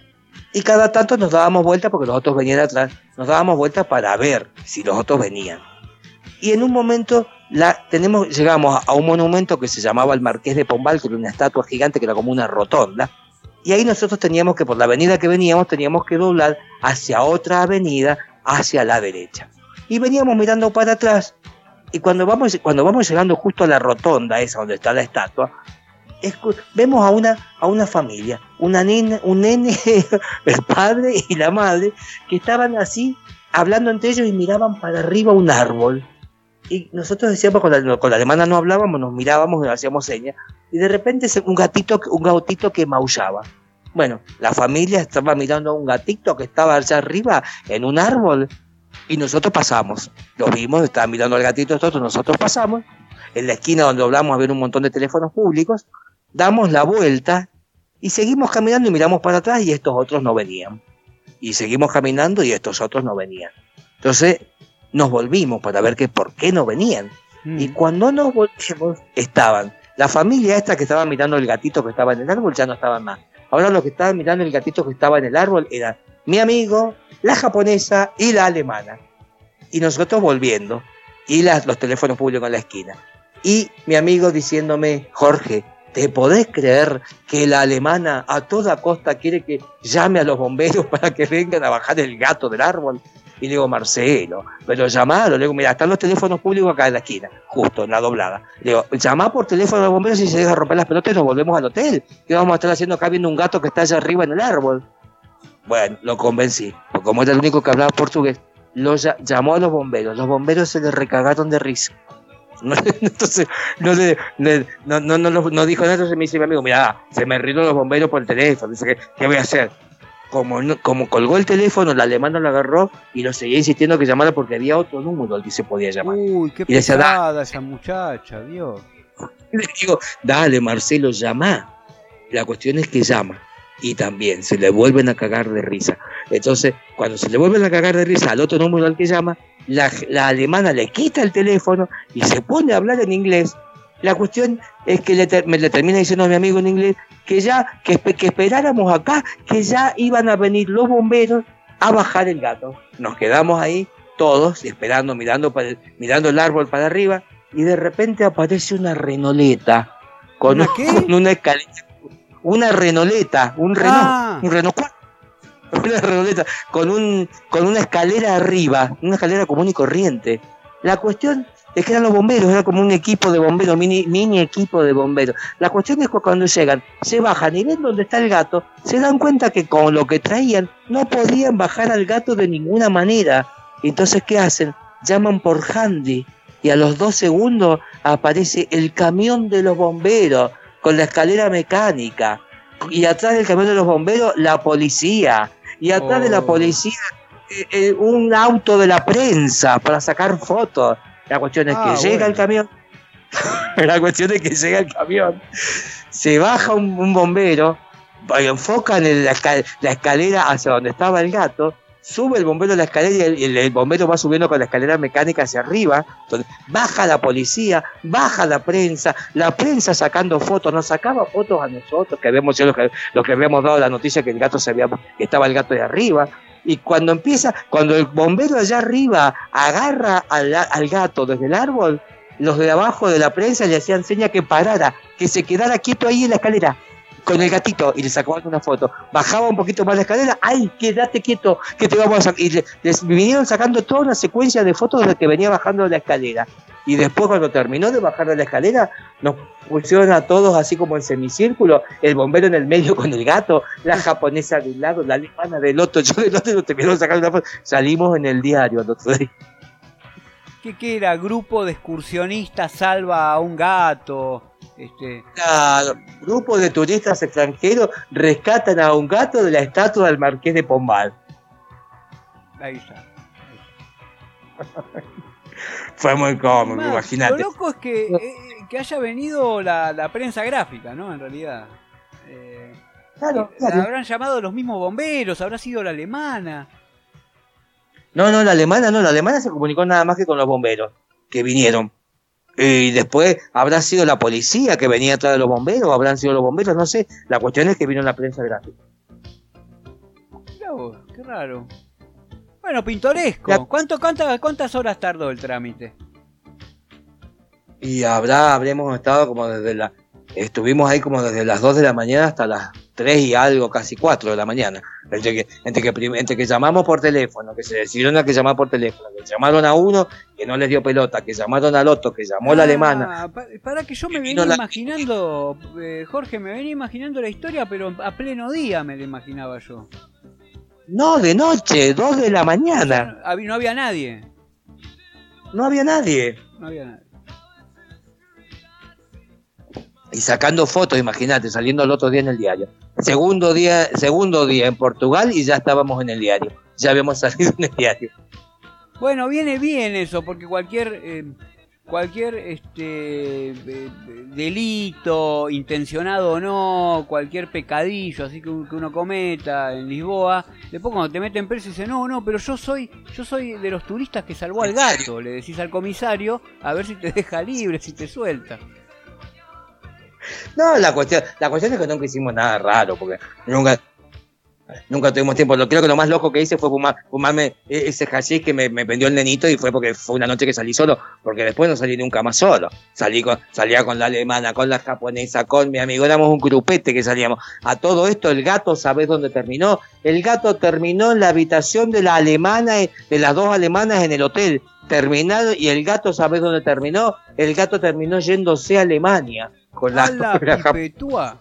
Y cada tanto nos dábamos vuelta porque los otros venían atrás, nos dábamos vuelta para ver si los otros venían. Y en un momento llegamos a un monumento que se llamaba el Marqués de Pombal, que era una estatua gigante que era como una rotonda, y ahí nosotros teníamos que, por la avenida que veníamos, teníamos que doblar hacia otra avenida, hacia la derecha. Y veníamos mirando para atrás, y cuando vamos llegando justo a la rotonda esa donde está la estatua, vemos a una familia, un nene, el padre y la madre, que estaban así, hablando entre ellos y miraban para arriba un árbol. Y nosotros decíamos, con la alemana no hablábamos, nos mirábamos y hacíamos señas, y de repente un gatito que maullaba. Bueno, la familia estaba mirando a un gatito que estaba allá arriba en un árbol, y nosotros pasamos. Lo vimos, estaban mirando al gatito, nosotros pasamos, en la esquina donde hablamos a ver un montón de teléfonos públicos, damos la vuelta y seguimos caminando y miramos para atrás y estos otros no venían. Y seguimos caminando y estos otros no venían. Entonces nos volvimos para ver por qué no venían. Y cuando nos volvimos, estaban la familia esta que estaba mirando el gatito que estaba en el árbol, ya no estaban más. Ahora los que estaban mirando el gatito que estaba en el árbol eran mi amigo, la japonesa y la alemana. Y nosotros volviendo. Y los teléfonos públicos en la esquina. Y mi amigo diciéndome, Jorge, ¿te podés creer que la alemana a toda costa quiere que llame a los bomberos para que vengan a bajar el gato del árbol? Y le digo, Marcelo, pero llamalo. Le digo, mira, están los teléfonos públicos acá en la esquina, justo en la doblada. Le digo, llamá por teléfono a los bomberos y se deja romper las pelotas y nos volvemos al hotel. ¿Qué vamos a estar haciendo acá viendo un gato que está allá arriba en el árbol? Bueno, lo convencí, porque como era el único que hablaba portugués, llamó a los bomberos se le recagaron de risa. Entonces no dijo nada. Entonces me dice mi amigo, mira, se me rieron los bomberos por el teléfono. Dice, ¿qué voy a hacer? Como colgó el teléfono, la alemana lo agarró y lo seguía insistiendo que llamara porque había otro número al que se podía llamar. Uy, qué pesada esa muchacha, Dios. Le digo, dale, Marcelo, llama. La cuestión es que llama. Y también se le vuelven a cagar de risa. Entonces, cuando se le vuelven a cagar de risa al otro número al que llama, la alemana le quita el teléfono y se pone a hablar en inglés. La cuestión es que le termina diciendo a mi amigo en inglés que esperáramos acá, que ya iban a venir los bomberos a bajar el gato. Nos quedamos ahí todos esperando, mirando el árbol para arriba, y de repente aparece una renoleta con una escalera. Una renoleta, un Renault 4. Una renoleta con una escalera arriba, una escalera común y corriente. La cuestión es que eran los bomberos, era como un equipo de bomberos, mini equipo de bomberos. La cuestión es que cuando llegan, se bajan y ven dónde está el gato, se dan cuenta que con lo que traían no podían bajar al gato de ninguna manera. Entonces, ¿qué hacen? Llaman por handy y a los 2 segundos aparece el camión de los bomberos con la escalera mecánica, y atrás del camión de los bomberos la policía, y atrás de la policía un auto de la prensa para sacar fotos. La cuestión es que llega el camión, se baja un bombero, enfocan la escalera hacia donde estaba el gato, sube el bombero la escalera y el bombero va subiendo con la escalera mecánica hacia arriba. Entonces, baja la policía, baja la prensa sacando fotos, nos sacaba fotos a nosotros, que habíamos sido los que habíamos dado la noticia que que estaba el gato de arriba. Y cuando el bombero allá arriba agarra al gato desde el árbol, los de abajo de la prensa le hacían seña que parara, que se quedara quieto ahí en la escalera con el gatito, y le sacaban una foto. Bajaba un poquito más la escalera, ¡ay, quédate quieto, que te vamos a sacar! Y les vinieron sacando toda una secuencia de fotos de que venía bajando de la escalera. Y después, cuando terminó de bajar de la escalera, nos pusieron a todos así como en semicírculo, el bombero en el medio con el gato, la japonesa de un lado, la alemana del otro, yo del otro, y nos terminaron sacando una foto. Salimos en el diario el otro día. ¿Qué era? Grupo de excursionistas salva a un gato. Grupo de turistas extranjeros rescatan a un gato de la estatua del Marqués de Pombal. Ahí está. Fue muy cómodo, imagínate. Lo loco es que haya venido la prensa gráfica, ¿no? En realidad. Claro. Habrán llamado los mismos bomberos, habrá sido la alemana. No, la alemana se comunicó nada más que con los bomberos que vinieron. Y después habrá sido la policía que venía atrás de los bomberos, habrán sido los bomberos, no sé. La cuestión es que vino la prensa gráfica. Mirá vos, qué raro. Bueno, pintoresco. ¿Cuántas horas tardó el trámite? Y habremos estado como estuvimos ahí como desde las 2 de la mañana hasta las 3 y algo, casi 4 de la mañana. Entre que llamamos por teléfono, que se decidieron a que llamar por teléfono, que llamaron a uno que no les dio pelota, que llamaron al otro, que llamó la alemana. Para que yo me venía imaginando, Jorge, me venía imaginando la historia, pero a pleno día me la imaginaba yo. No, de noche, 2 de la mañana. O sea, no había nadie. No había nadie. No había nadie. Y sacando fotos, imagínate, saliendo el otro día en el diario. Segundo día en Portugal y ya estábamos en el diario. Ya habíamos salido en el diario. Bueno, viene bien eso, porque cualquier delito, intencionado o no, cualquier pecadillo así que uno cometa en Lisboa, después cuando te meten preso dice, no, pero yo soy de los turistas que salvó al gato. Le decís al comisario a ver si te deja libre, si te suelta. No, la cuestión es que nunca hicimos nada raro, porque nunca tuvimos tiempo. Creo que lo más loco que hice fue fumarme ese hashish que me prendió el nenito, y fue porque fue una noche que salí solo, porque después no salí nunca más solo. Salía con la alemana, con la japonesa, con mi amigo, éramos un grupete que salíamos. A todo esto, el gato, ¿sabés dónde terminó? El gato terminó en la habitación de la alemana, de las dos alemanas en el hotel. Terminado, y el gato, ¿sabés dónde terminó? El gato terminó yéndose a Alemania. Con la pipetúa.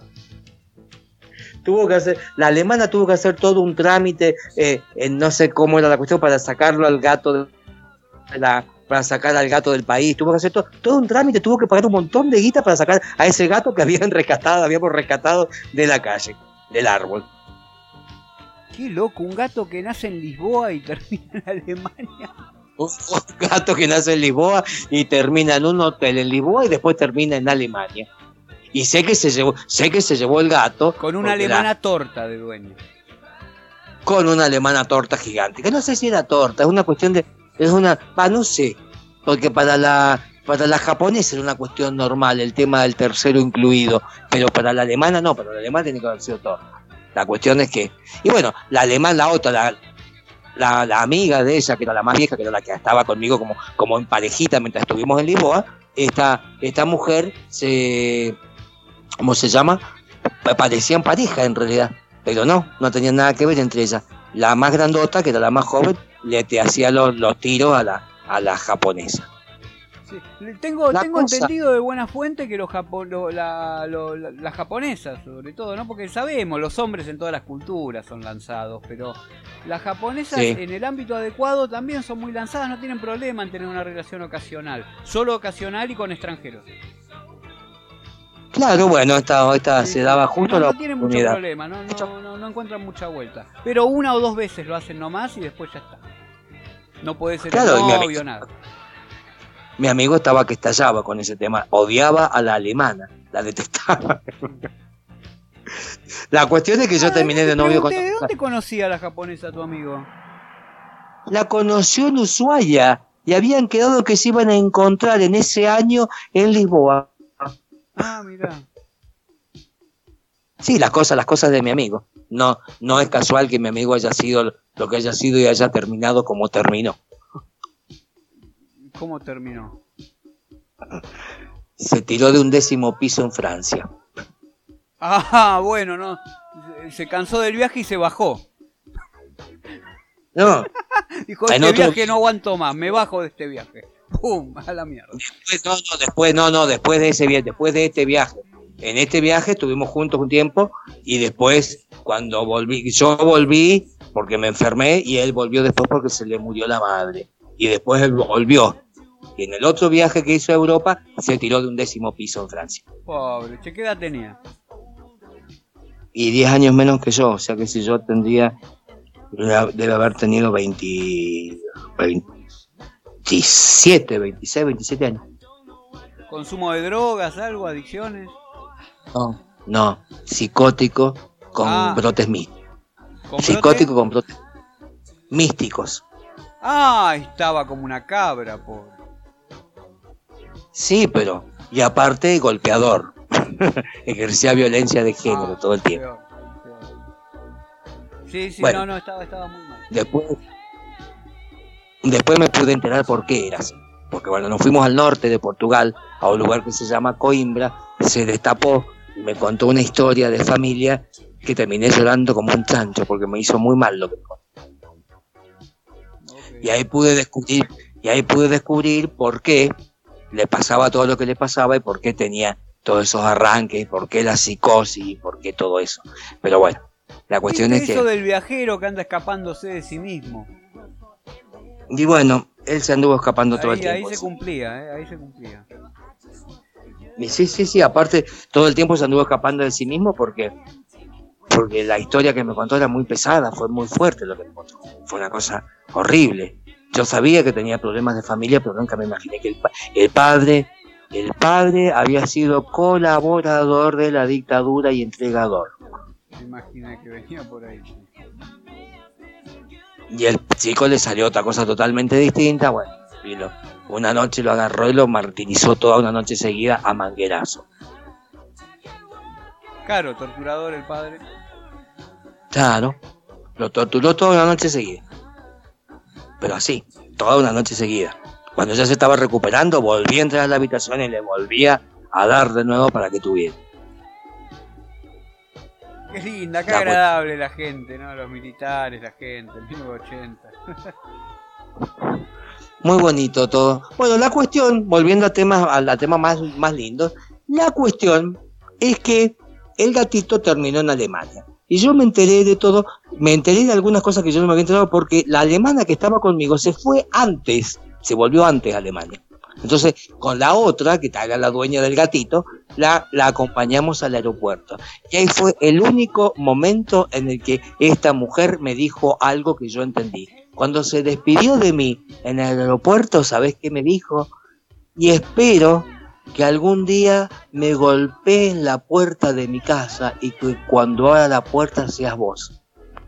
La alemana tuvo que hacer todo un trámite, no sé cómo era la cuestión, para sacarlo al gato para sacar al gato del país. Tuvo que hacer todo un trámite, tuvo que pagar un montón de guita para sacar a ese gato que habíamos rescatado de la calle, del árbol. Qué loco, un gato que nace en Lisboa y termina en Alemania. Un gato que nace en Lisboa y termina en un hotel en Lisboa y después termina en Alemania. Y sé que se llevó el gato con una alemana torta de dueño. Con una alemana torta gigante, que no sé si era torta, es una cuestión de, no sé, porque para la japonesa era una cuestión normal, el tema del tercero incluido, pero para la alemana no, para la alemana tiene que haber sido torta. La cuestión es que, y bueno, la alemana, la otra, la amiga de ella, que era la más vieja, que era la que estaba conmigo como en parejita mientras estuvimos en Lisboa, esta mujer ¿cómo se llama? Parecían pareja en realidad, pero no tenían nada que ver entre ellas. La más grandota, que era la más joven, te hacía los tiros a la japonesa. Sí. Tengo entendido de buena fuente que las japonesas, sobre todo, ¿no? Porque sabemos, los hombres en todas las culturas son lanzados, pero las japonesas en el ámbito adecuado también son muy lanzadas, no tienen problema en tener una relación ocasional, solo ocasional y con extranjeros. Claro, bueno, esta se daba justo la oportunidad. No tienen mucho problema, no encuentran mucha vuelta, pero una o dos veces lo hacen nomás y después ya está. No puede ser novio, nada. Mi amigo estaba que estallaba con ese tema, odiaba a la alemana, la detestaba. La cuestión es que yo terminé de novio con... ¿De dónde conocía a la japonesa tu amigo? La conoció en Ushuaia y habían quedado que se iban a encontrar en ese año en Lisboa. Ah, mirá. Sí, las cosas de mi amigo. No es casual que mi amigo haya sido lo que haya sido y haya terminado como terminó. ¿Cómo terminó? Se tiró de un 10º piso en Francia. Ah, bueno, no. Se cansó del viaje y se bajó. No. Dijo, viaje no aguanto más, me bajo de este viaje. ¡Pum! A la mierda. Después de ese viaje, después de este viaje. En este viaje estuvimos juntos un tiempo y después, cuando yo volví porque me enfermé y él volvió después porque se le murió la madre. Y después él volvió. Y en el otro viaje que hizo a Europa, se tiró de un 10º piso en Francia. Pobre, ¿qué edad tenía? Y 10 años menos que yo, o sea que si yo debe haber tenido 27, 26, 27 años. ¿Consumo de drogas, algo, adicciones? No, psicótico con brotes místicos. Psicótico con brotes místicos. Ah, estaba como una cabra, pobre. Sí, pero, y aparte golpeador. Ejercía violencia de género todo el tiempo. Sí, Bueno, no, estaba muy mal. Después me pude enterar por qué era así. Porque bueno, nos fuimos al norte de Portugal, a un lugar que se llama Coimbra, se destapó y me contó una historia de familia que terminé llorando como un chancho porque me hizo muy mal lo que me contó. Okay. Y ahí pude descubrir por qué le pasaba todo lo que le pasaba y por qué tenía todos esos arranques, por qué la psicosis y por qué todo eso. Pero bueno, la cuestión es que... eso del viajero que anda escapándose de sí mismo. Y bueno, él se anduvo escapando todo el tiempo. Ahí se cumplía. Y sí, aparte todo el tiempo se anduvo escapando de sí mismo porque la historia que me contó era muy pesada, fue muy fuerte lo que me contó. Fue una cosa horrible. Yo sabía que tenía problemas de familia, pero nunca me imaginé que el padre había sido colaborador de la dictadura y entregador. Me imaginé que venía por ahí. Y el chico le salió otra cosa totalmente distinta, bueno, y una noche lo agarró y lo martirizó toda una noche seguida a manguerazo. Claro, torturador el padre. Claro, lo torturó toda una noche seguida. Pero así, toda una noche seguida. Cuando ya se estaba recuperando, volví a entrar a la habitación y le volvía a dar de nuevo para que tuviera. Qué linda, qué agradable la gente, ¿no? Los militares, la gente, el 1980. Muy bonito todo. Bueno, la cuestión, volviendo a tema más lindo, la cuestión es que el gatito terminó en Alemania. Y yo me enteré de todo, me enteré de algunas cosas que yo no me había enterado porque la alemana que estaba conmigo se volvió antes a Alemania. Entonces, con la otra, que era la dueña del gatito, la acompañamos al aeropuerto. Y ahí fue el único momento en el que esta mujer me dijo algo que yo entendí. Cuando se despidió de mí en el aeropuerto, ¿sabés qué me dijo? Y espero que algún día me golpeen la puerta de mi casa y que cuando abra la puerta seas vos.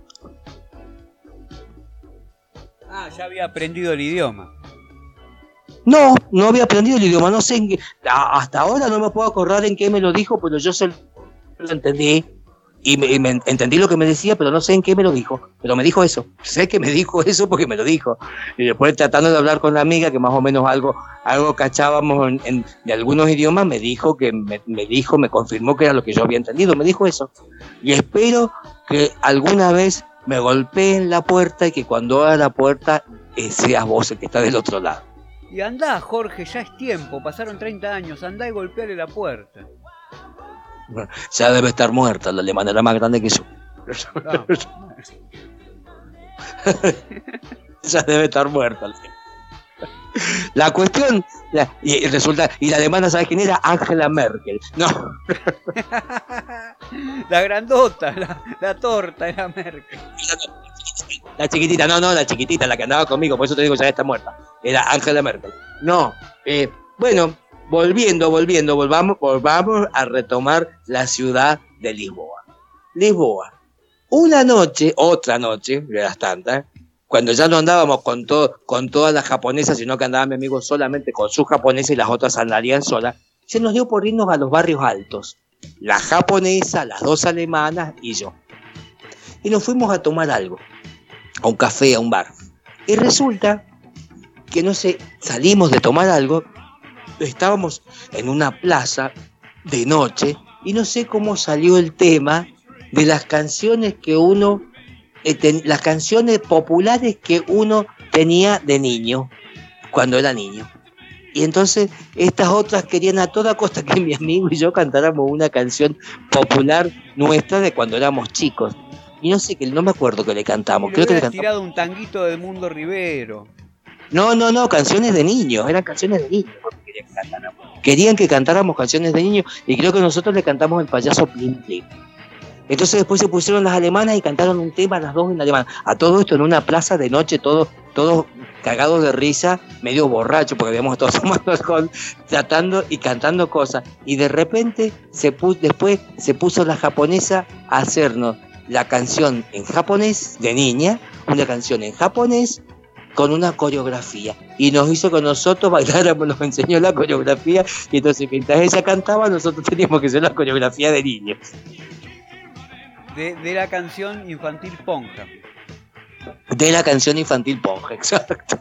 Ya había aprendido el idioma. No había aprendido el idioma, no sé en qué, hasta ahora no me puedo acordar en qué me lo dijo, pero yo se lo entendí y me entendí lo que me decía, pero no sé en qué me lo dijo, pero me dijo eso, sé que me dijo eso porque me lo dijo, y después tratando de hablar con la amiga que más o menos algo cachábamos de algunos idiomas, me dijo que me confirmó que era lo que yo había entendido, me dijo eso, y espero que alguna vez me golpeen la puerta y que cuando abra la puerta seas vos el que está del otro lado. Y andá, Jorge, ya es tiempo, pasaron 30 años, andá y golpeale la puerta. Bueno, ya debe estar muerta, la alemana era más grande que yo. No. Ya debe estar muerta. La cuestión, y la alemana, ¿sabes quién era? Angela Merkel. No. La grandota, la torta era Merkel. La chiquitita, la chiquitita, la que andaba conmigo, por eso te digo, ya está muerta. Era Angela Merkel. No, bueno, volvamos a retomar la ciudad de Lisboa. Otra noche, de las tantas, cuando ya no andábamos con todas las japonesas, sino que andaba mi amigo solamente con su japonesa y las otras andarían solas, se nos dio por irnos a los barrios altos. La japonesa, las dos alemanas y yo. Y nos fuimos a tomar algo, a un café, a un bar. Y resulta que, no sé, salimos de tomar algo, estábamos en una plaza de noche, y no sé cómo salió el tema de las canciones que uno, las canciones populares que uno tenía de niño, cuando era niño. Y entonces estas otras querían a toda costa que mi amigo y yo cantáramos una canción popular nuestra de cuando éramos chicos. Y no me acuerdo que le cantamos. Creo que le cantamos. Tirado un tanguito de Edmundo Rivero. No, canciones de niños, eran canciones de niños. Querían que cantáramos canciones de niños y creo que nosotros le cantamos El payaso Plim Plim. Entonces después se pusieron las alemanas y cantaron un tema las dos en alemán. A todo esto en una plaza de noche, todos cagados de risa, medio borrachos porque habíamos estado tomando alcohol, tratando y cantando cosas. Y de repente después se puso la japonesa a hacernos la canción en japonés de niña, una canción en japonés con una coreografía, y nos hizo que nosotros bailáramos, nos enseñó la coreografía, y entonces mientras ella cantaba nosotros teníamos que hacer la coreografía de niños. de la canción infantil Ponja. De la canción infantil Ponja, exacto.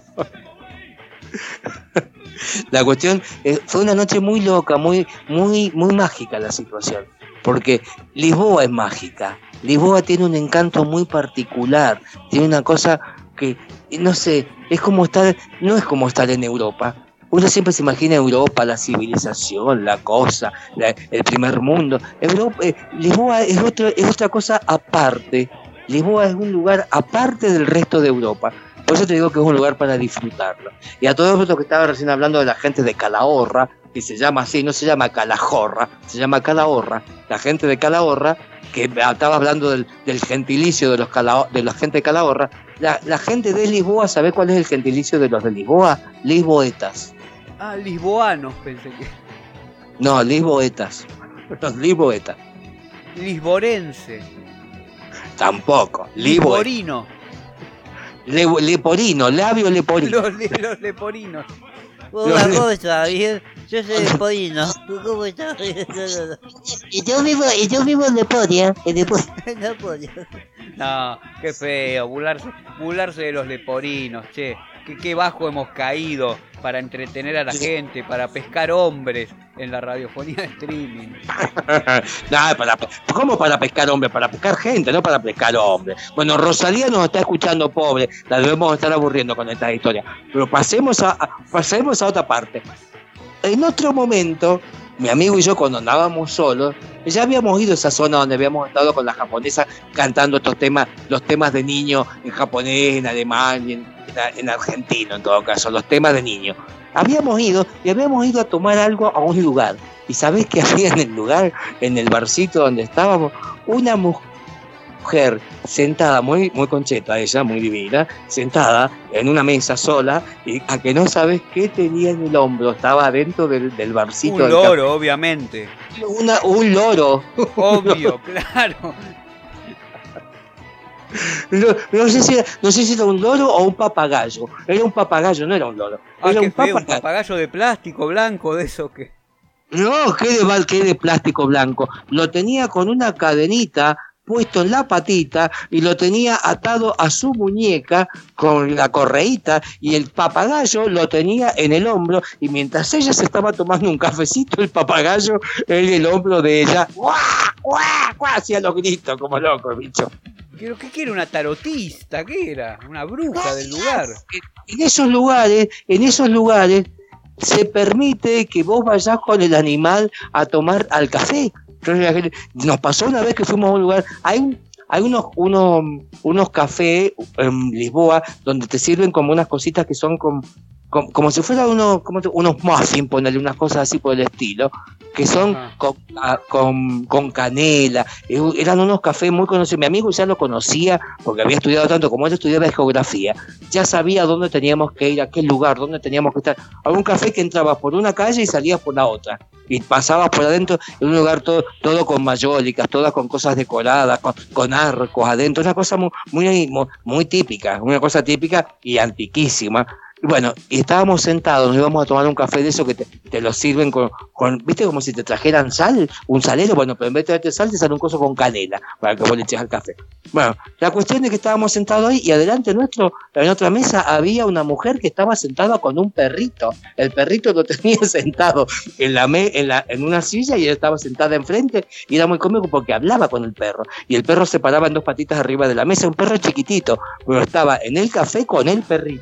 La cuestión fue una noche muy loca, muy mágica la situación, porque Lisboa es mágica. Lisboa tiene un encanto muy particular, tiene una cosa que, no sé, no es como estar en Europa. Uno siempre se imagina Europa, la civilización, la cosa, el primer mundo. Lisboa es otra cosa aparte. Lisboa es un lugar aparte del resto de Europa. Por eso te digo que es un lugar para disfrutarlo. Y a todo esto que estaba recién hablando de la gente de Calahorra, que se llama así, no se llama Calahorra, se llama Calahorra. La gente de Calahorra, que estaba hablando del gentilicio de la gente de Calahorra. La gente de Lisboa, ¿sabés cuál es el gentilicio de los de Lisboa? Lisboetas. Ah, lisboanos pensé que. No, lisboetas. Los lisboetas. Lisborense. Tampoco. Liborino. Leporino, labio leporino. Los leporinos. Hola, ¿cómo estás? Yo soy leporino. ¿Cómo estás? Y yo vivo en Leponia. No, qué feo, burlarse de los leporinos, che. Qué bajo hemos caído para entretener a la gente, para pescar hombres en la radiofonía de streaming. ¿Cómo para pescar hombres? Para pescar gente, no para pescar hombres. Bueno, Rosalía nos está escuchando, pobre, la debemos estar aburriendo con esta historia. Pero pasemos a otra parte. En otro momento, mi amigo y yo, cuando andábamos solos, ya habíamos ido a esa zona donde habíamos estado con la japonesa cantando estos temas, los temas de niño en japonés, en alemán, en argentino en todo caso, los temas de niño. Habíamos ido a tomar algo a un lugar. ¿Y sabés qué había en el lugar, en el barcito donde estábamos? Una mujer sentada, muy concheta ella, muy divina, sentada en una mesa sola, y a que no sabes qué tenía en el hombro, estaba dentro del barcito. Un loro, obviamente. Un loro. Obvio, claro. No sé si era un loro o un papagayo. Era un papagayo, no era un loro. Era un papagayo de plástico blanco, de eso que... No, que de plástico blanco. Lo tenía con una cadenita puesto en la patita y lo tenía atado a su muñeca con la correíta, y el papagayo lo tenía en el hombro, y mientras ella se estaba tomando un cafecito, el papagayo en el hombro de ella, ¡guau, guau, guau!, hacía los gritos como loco, bicho. ¿Pero qué era? ¿Una tarotista? ¿Qué era? ¿Una bruja del lugar? En esos lugares se permite que vos vayas con el animal a tomar al café. Nos pasó una vez que fuimos a un lugar, hay unos cafés en Lisboa donde te sirven como unas cositas que son como si fueran unos muffins, ponerle unas cosas así por el estilo, que son con canela. Eran unos cafés muy conocidos. Mi amigo ya lo conocía porque había estudiado tanto, como él estudiaba geografía, ya sabía dónde teníamos que ir, a qué lugar, dónde teníamos que estar. Había un café que entrabas por una calle y salías por la otra, y pasabas por adentro, en un lugar todo con mayólicas, todas con cosas decoradas, con arcos adentro, una cosa muy típica, una cosa típica y antiquísima. Bueno, y estábamos sentados, nos íbamos a tomar un café de eso que te lo sirven con, ¿viste? Como si te trajeran sal, un salero. Bueno, pero en vez de traerte sal, te sale un coso con canela para que vos le eches al café. Bueno, la cuestión es que estábamos sentados ahí, y adelante nuestro, en otra mesa, había una mujer que estaba sentada con un perrito. El perrito lo tenía sentado en una silla, y ella estaba sentada enfrente, y era muy cómico porque hablaba con el perro. Y el perro se paraba en dos patitas arriba de la mesa, un perro chiquitito, pero estaba en el café con el perrito.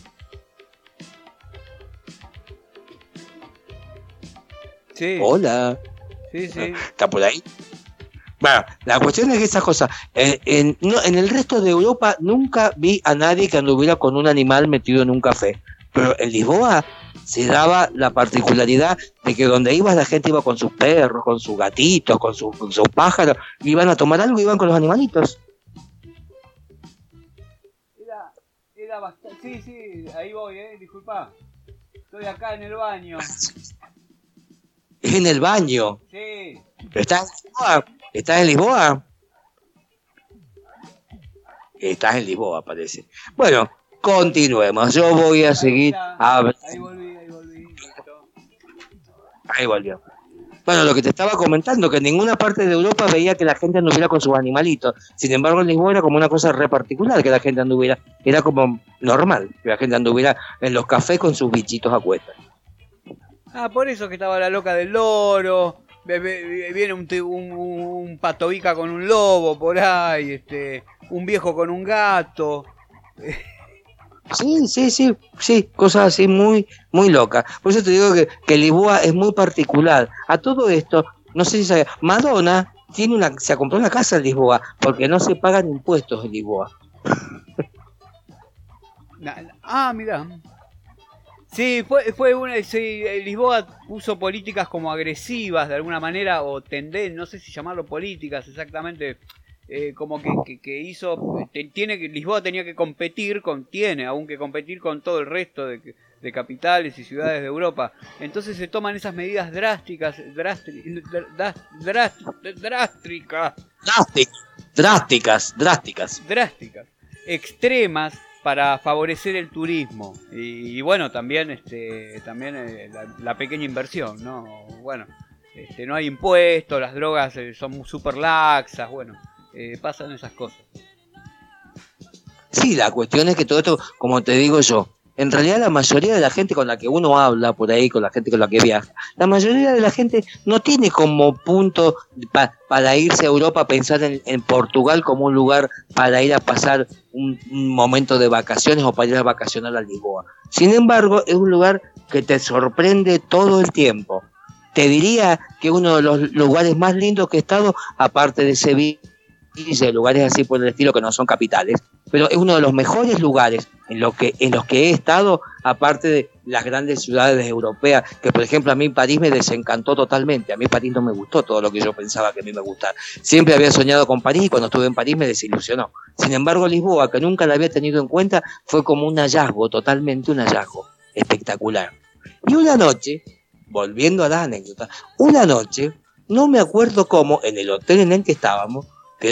Sí. Hola. Sí. ¿Está por ahí? Bueno, la cuestión es que esas cosas, en el resto de Europa nunca vi a nadie que anduviera con un animal metido en un café. Pero en Lisboa se daba la particularidad de que donde ibas, la gente iba con sus perros, con sus gatitos, con sus pájaros, iban a tomar algo, iban con los animalitos. Era bastante... Sí, ahí voy, disculpa. Estoy acá en el baño. En el baño. Sí. ¿Estás en Lisboa? Estás en Lisboa, parece. Bueno, continuemos. Yo voy a seguir. Ahí volví. Ahí volvió. Bueno, lo que te estaba comentando, que en ninguna parte de Europa veía que la gente anduviera con sus animalitos. Sin embargo, en Lisboa era como una cosa re particular que la gente anduviera. Era como normal que la gente anduviera en los cafés con sus bichitos a cuestas. Por eso que estaba la loca del loro. Viene un patobica con un lobo por ahí, un viejo con un gato. Sí, cosas así muy, muy locas. Por eso te digo que Lisboa es muy particular. A todo esto, no sé si sabes, Madonna se compró una casa en Lisboa porque no se pagan impuestos en Lisboa. Mirá. Sí, Lisboa puso políticas como agresivas de alguna manera, o no sé si llamarlo políticas exactamente, como que hizo, Lisboa tenía que competir aún que competir con todo el resto de capitales y ciudades de Europa. Entonces se toman esas medidas drásticas, extremas, para favorecer el turismo y bueno, también la pequeña inversión, ¿no? Bueno, no hay impuestos, las drogas son súper laxas, bueno, pasan esas cosas. Sí, la cuestión es que todo esto, como te digo yo, en realidad la mayoría de la gente con la que uno habla por ahí, con la gente con la que viaja, la mayoría de la gente no tiene como punto para irse a Europa a pensar en Portugal como un lugar para ir a pasar un momento de vacaciones o para ir a vacacionar a Lisboa. Sin embargo, es un lugar que te sorprende todo el tiempo. Te diría que uno de los lugares más lindos que he estado, aparte de Sevilla, lugares así por el estilo que no son capitales, pero es uno de los mejores lugares en los que he estado, aparte de las grandes ciudades europeas, que por ejemplo a mí París me desencantó totalmente. A mí París no me gustó todo lo que yo pensaba que a mí me gustara. Siempre había soñado con París y cuando estuve en París me desilusionó. Sin embargo, Lisboa, que nunca la había tenido en cuenta, fue como un hallazgo, totalmente un hallazgo espectacular. Y una noche, volviendo a la anécdota, una noche, no me acuerdo cómo, en el hotel en el que estábamos, que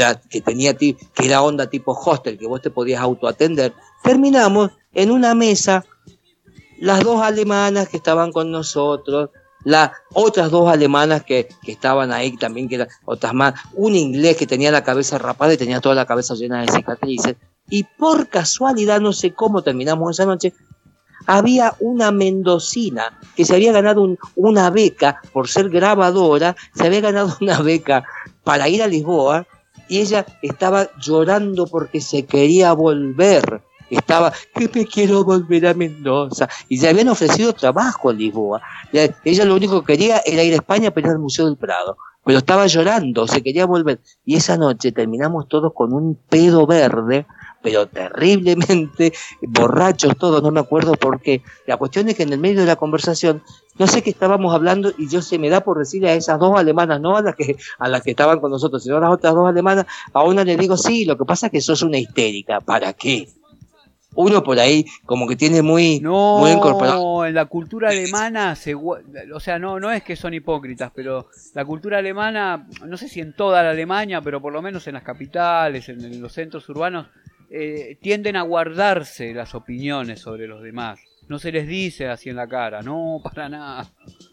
era onda tipo hostel, que vos te podías autoatender, terminamos en una mesa, las dos alemanas que estaban con nosotros, las otras dos alemanas que estaban ahí también, que eran otras más, un inglés que tenía la cabeza rapada y tenía toda la cabeza llena de cicatrices, y por casualidad, no sé cómo terminamos esa noche, había una mendocina que se había ganado una beca por ser grabadora, se había ganado una beca para ir a Lisboa, y ella estaba llorando porque se quería volver. Estaba, que me quiero volver a Mendoza. Y le habían ofrecido trabajo en Lisboa. Ella lo único que quería era ir a España para ir al Museo del Prado. Pero estaba llorando, se quería volver. Y esa noche terminamos todos con un pedo verde, pero terriblemente borrachos todos, no me acuerdo por qué. La cuestión es que en el medio de la conversación, no sé qué estábamos hablando y yo se me da por decirle a esas dos alemanas, no a las que estaban con nosotros, sino a las otras dos alemanas, a una le digo, sí, lo que pasa es que sos una histérica. ¿Para qué? Uno por ahí como que tiene muy incorporado. No, en la cultura alemana, o sea, no es que son hipócritas, pero la cultura alemana, no sé si en toda la Alemania, pero por lo menos en las capitales, en los centros urbanos, tienden a guardarse las opiniones sobre los demás. No se les dice así en la cara, no, para nada.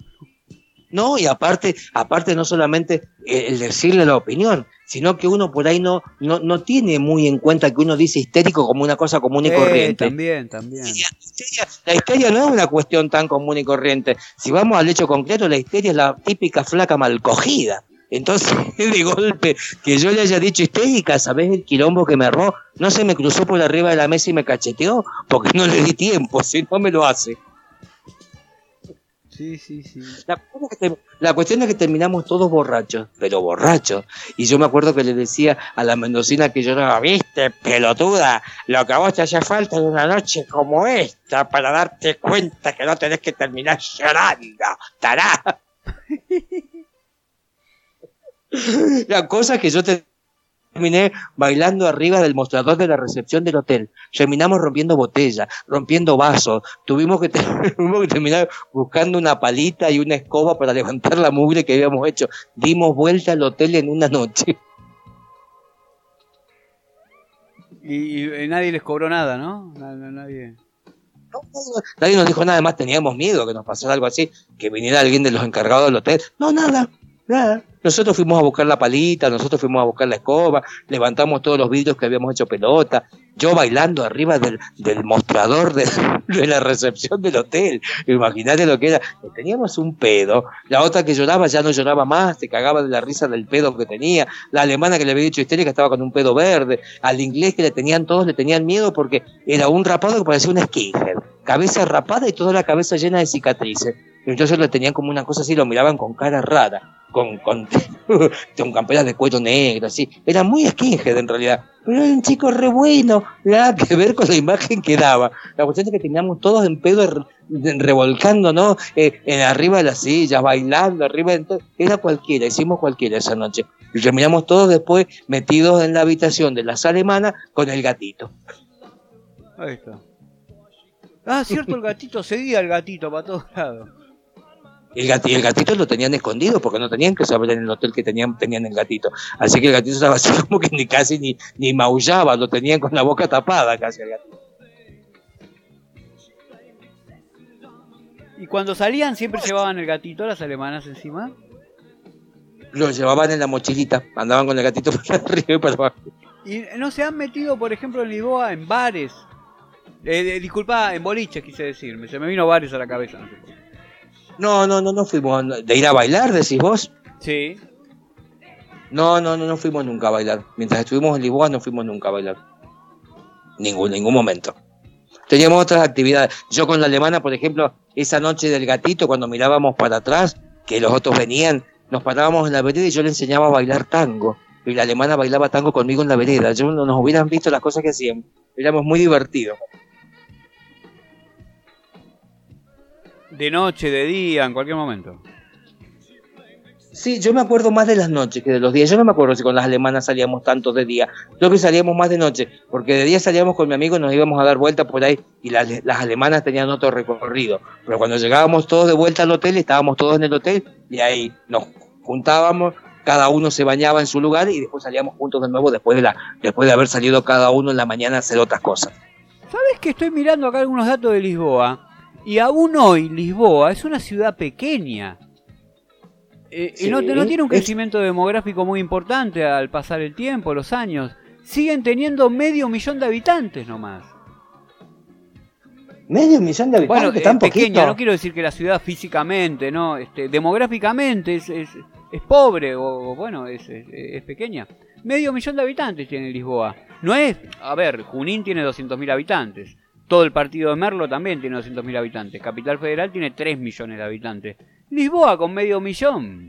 No, y aparte no solamente el decirle la opinión, sino que uno por ahí no tiene muy en cuenta que uno dice histérico como una cosa común y corriente. También. La histeria no es una cuestión tan común y corriente. Si vamos al hecho concreto, la histeria es la típica flaca mal cogida. Entonces, de golpe, que yo le haya dicho histérica, ¿sabés el quilombo que me erró? No se me cruzó por arriba de la mesa y me cacheteó, porque no le di tiempo, si no me lo hace. Sí. La cuestión es que terminamos todos borrachos, pero borrachos. Y yo me acuerdo que le decía a la mendocina que lloraba, viste, pelotuda, lo que a vos te hace falta en una noche como esta para darte cuenta que no tenés que terminar llorando, tará. La cosa es que yo terminé bailando arriba del mostrador de la recepción del hotel. Terminamos rompiendo botellas, rompiendo vasos. Tuvimos que terminar buscando una palita y una escoba para levantar la mugre que habíamos hecho. Dimos vuelta al hotel en una noche. Y nadie les cobró nada, ¿no? Nadie. Nadie nos dijo nada, más teníamos miedo que nos pasara algo así, que viniera alguien de los encargados del hotel. No, nada. Nosotros fuimos a buscar la palita, nosotros fuimos a buscar la escoba, levantamos todos los vidrios que habíamos hecho pelota, yo bailando arriba del mostrador de la recepción del hotel. Imagínate lo que era. Teníamos un pedo, la otra que lloraba ya no lloraba más, se cagaba de la risa del pedo que tenía, la alemana que le había dicho histérica estaba con un pedo verde, al inglés que todos le tenían miedo porque era un rapado que parecía un skinhead, cabeza rapada y toda la cabeza llena de cicatrices. Entonces le tenían como una cosa así, lo miraban con cara rara, con camperas de cuello negro, así. Era muy skinhead en realidad, pero era un chico re bueno, nada que ver con la imagen que daba. La cuestión es que teníamos todos en pedo revolcando, ¿no? Arriba de las sillas, bailando, era cualquiera, hicimos cualquiera esa noche. Y terminamos todos después metidos en la habitación de las alemanas con el gatito. Ahí está. Ah, cierto, el gatito, seguía el gatito para todos lados. El gatito lo tenían escondido porque no tenían que saber en el hotel que tenían el gatito. Así que el gatito estaba así como que ni maullaba, lo tenían con la boca tapada casi el gatito. ¿Y cuando salían siempre llevaban el gatito, las alemanas encima? Lo llevaban en la mochilita, andaban con el gatito para arriba y para abajo. ¿Y no se han metido, por ejemplo, en Lisboa, en bares? Disculpa, en boliches quise decir, se me vino bares a la cabeza, no sé por qué. No fuimos. ¿De ir a bailar, decís vos? Sí. No fuimos nunca a bailar. Mientras estuvimos en Lisboa no fuimos nunca a bailar. Ningún momento. Teníamos otras actividades. Yo con la alemana, por ejemplo, esa noche del gatito, cuando mirábamos para atrás, que los otros venían, nos parábamos en la vereda y yo le enseñaba a bailar tango. Y la alemana bailaba tango conmigo en la vereda. Yo no nos hubieran visto las cosas que hacían. Éramos muy divertidos. De noche, de día, en cualquier momento. Sí, yo me acuerdo más de las noches que de los días. Yo no me acuerdo si con las alemanas salíamos tanto de día. Creo que salíamos más de noche, porque de día salíamos con mi amigo y nos íbamos a dar vueltas por ahí y las alemanas tenían otro recorrido. Pero cuando llegábamos todos de vuelta al hotel, estábamos todos en el hotel y ahí nos juntábamos, cada uno se bañaba en su lugar y después salíamos juntos de nuevo después de haber salido cada uno en la mañana a hacer otras cosas. ¿Sabes que estoy mirando acá algunos datos de Lisboa? Y aún hoy Lisboa es una ciudad pequeña. Sí, no tiene un crecimiento demográfico muy importante al pasar el tiempo, los años. Siguen teniendo 500.000 de habitantes nomás. 500.000 de habitantes, bueno, tan pequeña, poquito. no quiero decir que la ciudad físicamente, no, demográficamente es pobre o bueno, es pequeña. 500.000 de habitantes tiene Lisboa. No es, a ver, Junín tiene 200.000 habitantes. Todo el partido de Merlo también tiene 200.000 habitantes. Capital Federal tiene 3 millones de habitantes. Lisboa con 500.000.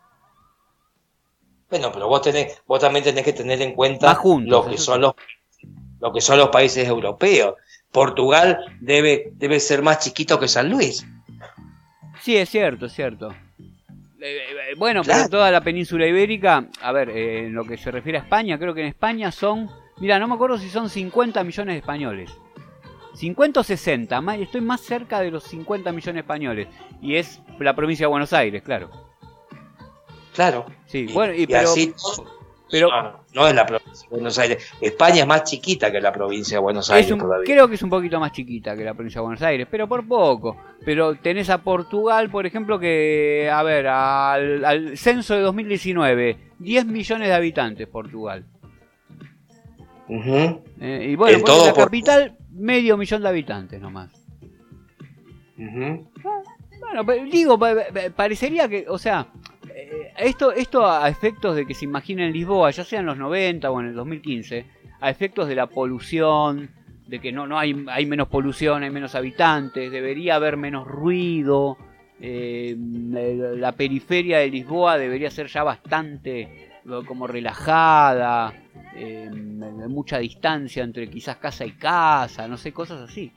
Bueno, pero vos también tenés que tener en cuenta lo que son los países europeos. Portugal debe ser más chiquito que San Luis. Sí, es cierto, es cierto. Bueno, claro. Pero toda la península ibérica, a ver, en lo que se refiere a España, creo que en España son, mira, no me acuerdo si son 50 millones de españoles. 50 o 60, estoy más cerca de los 50 millones de españoles. Y es la provincia de Buenos Aires, claro. Claro. Sí, y, bueno, y así pero no es la provincia de Buenos Aires. España es más chiquita que la provincia de Buenos Aires todavía. Creo que es un poquito más chiquita que la provincia de Buenos Aires, pero por poco. Pero tenés a Portugal, por ejemplo, que, a ver, al censo de 2019, 10 millones de habitantes Portugal. Uh-huh. Y bueno, porque la capital, 500.000 de habitantes nomás. Uh-huh. Bueno, digo, parecería que, o sea, esto a efectos de que se imagina en Lisboa, ya sea en los 90 o en el 2015, a efectos de la polución, de que no hay menos polución, hay menos habitantes, debería haber menos ruido, la periferia de Lisboa debería ser ya bastante como relajada, mucha distancia entre quizás casa y casa, no sé, cosas así.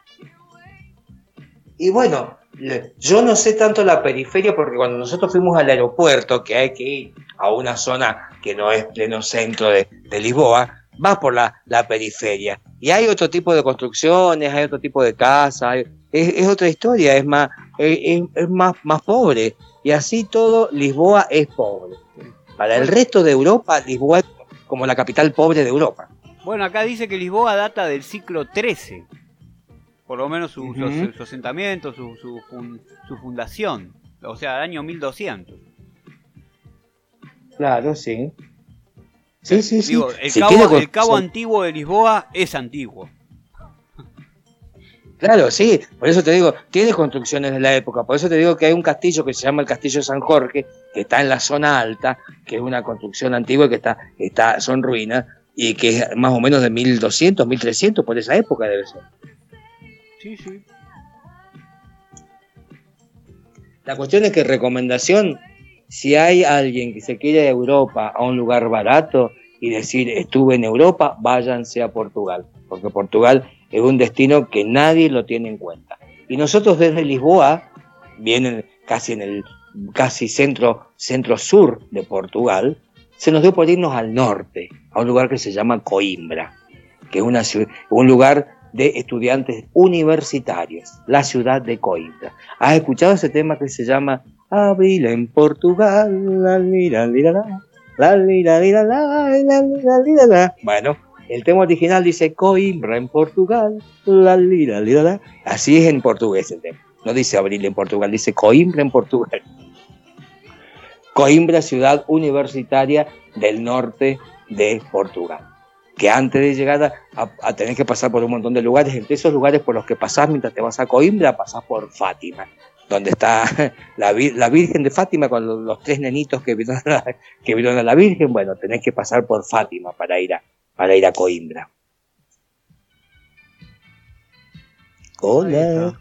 Y bueno, yo no sé tanto la periferia porque cuando nosotros fuimos al aeropuerto, que hay que ir a una zona que no es pleno centro de Lisboa, vas por la periferia. Y hay otro tipo de construcciones, hay otro tipo de casas, es otra historia, es más pobre. Y así todo, Lisboa es pobre. Para el resto de Europa, Lisboa es como la capital pobre de Europa. Bueno, acá dice que Lisboa data del siglo XIII. Por lo menos su Ujú. asentamiento, su fundación. O sea, el año 1200. Claro, sí. Sí, sí, sí. Digo, Si quiere el cabo antiguo de Lisboa es antiguo. Claro, sí, por eso te digo, tiene construcciones de la época, por eso te digo que hay un castillo que se llama el Castillo de San Jorge, que está en la zona alta, que es una construcción antigua que son ruinas, y que es más o menos de 1200, 1300, por esa época debe ser. Sí, sí. La cuestión es que recomendación, si hay alguien que se quiere ir a Europa, a un lugar barato, y decir, estuve en Europa, váyanse a Portugal, porque Portugal es un destino que nadie lo tiene en cuenta. Y nosotros desde Lisboa, bien en el casi centro sur de Portugal, se nos dio por irnos al norte, a un lugar que se llama Coimbra, que es un lugar de estudiantes universitarios, la ciudad de Coimbra. ¿Has escuchado ese tema que se llama Abril en Portugal? La, lira, lira, la, lira, lira, la, lira, lira, la. Bueno, el tema original dice Coimbra en Portugal, la, lira, lira, la. Así es en portugués el tema. No dice Abril en Portugal, dice Coimbra en Portugal. Coimbra, ciudad universitaria del norte de Portugal, que antes de llegar a tener que pasar por un montón de lugares, entre esos lugares por los que pasás mientras te vas a Coimbra, pasás por Fátima, donde está la Virgen de Fátima con los tres nenitos que vieron a la Virgen. Bueno, tenés que pasar por Fátima para ir a Coimbra. Hola.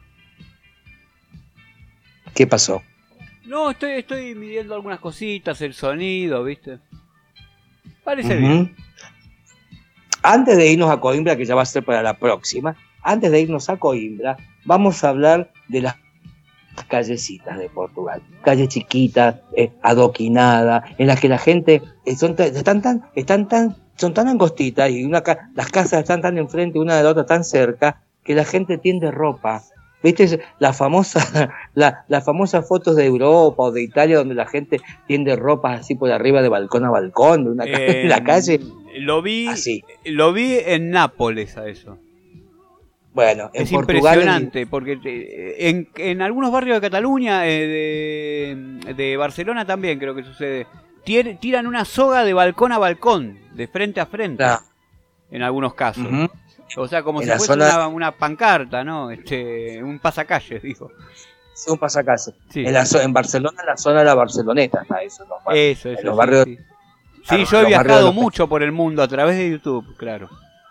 ¿Qué pasó? No, estoy midiendo algunas cositas, el sonido, ¿viste? Parece Uh-huh. bien. Antes de irnos a Coimbra, que ya va a ser para la próxima, antes de irnos a Coimbra, vamos a hablar de las callecitas de Portugal. Calles chiquitas, adoquinadas, en las que la gente son tan angostitas y las casas están tan enfrente una de la otra, tan cerca, que la gente tiende ropa. ¿Viste las famosas fotos de Europa o de Italia donde la gente tiende ropa así por arriba de balcón a balcón, de una en la calle? Lo vi así. Lo vi en Nápoles a eso. Bueno, es impresionante porque en algunos barrios de Cataluña, de Barcelona también creo que sucede. Tiran una soga de balcón a balcón, de frente a frente, en algunos casos. Uh-huh. O sea, como en si fuese una pancarta, ¿no? Un pasacalle, dijo. Sí, un pasacalle. Sí. En Barcelona, en la zona de la Barceloneta está eso. Eso. En los barrios. Sí. Sí, yo he viajado mucho por el mundo a través de YouTube, claro.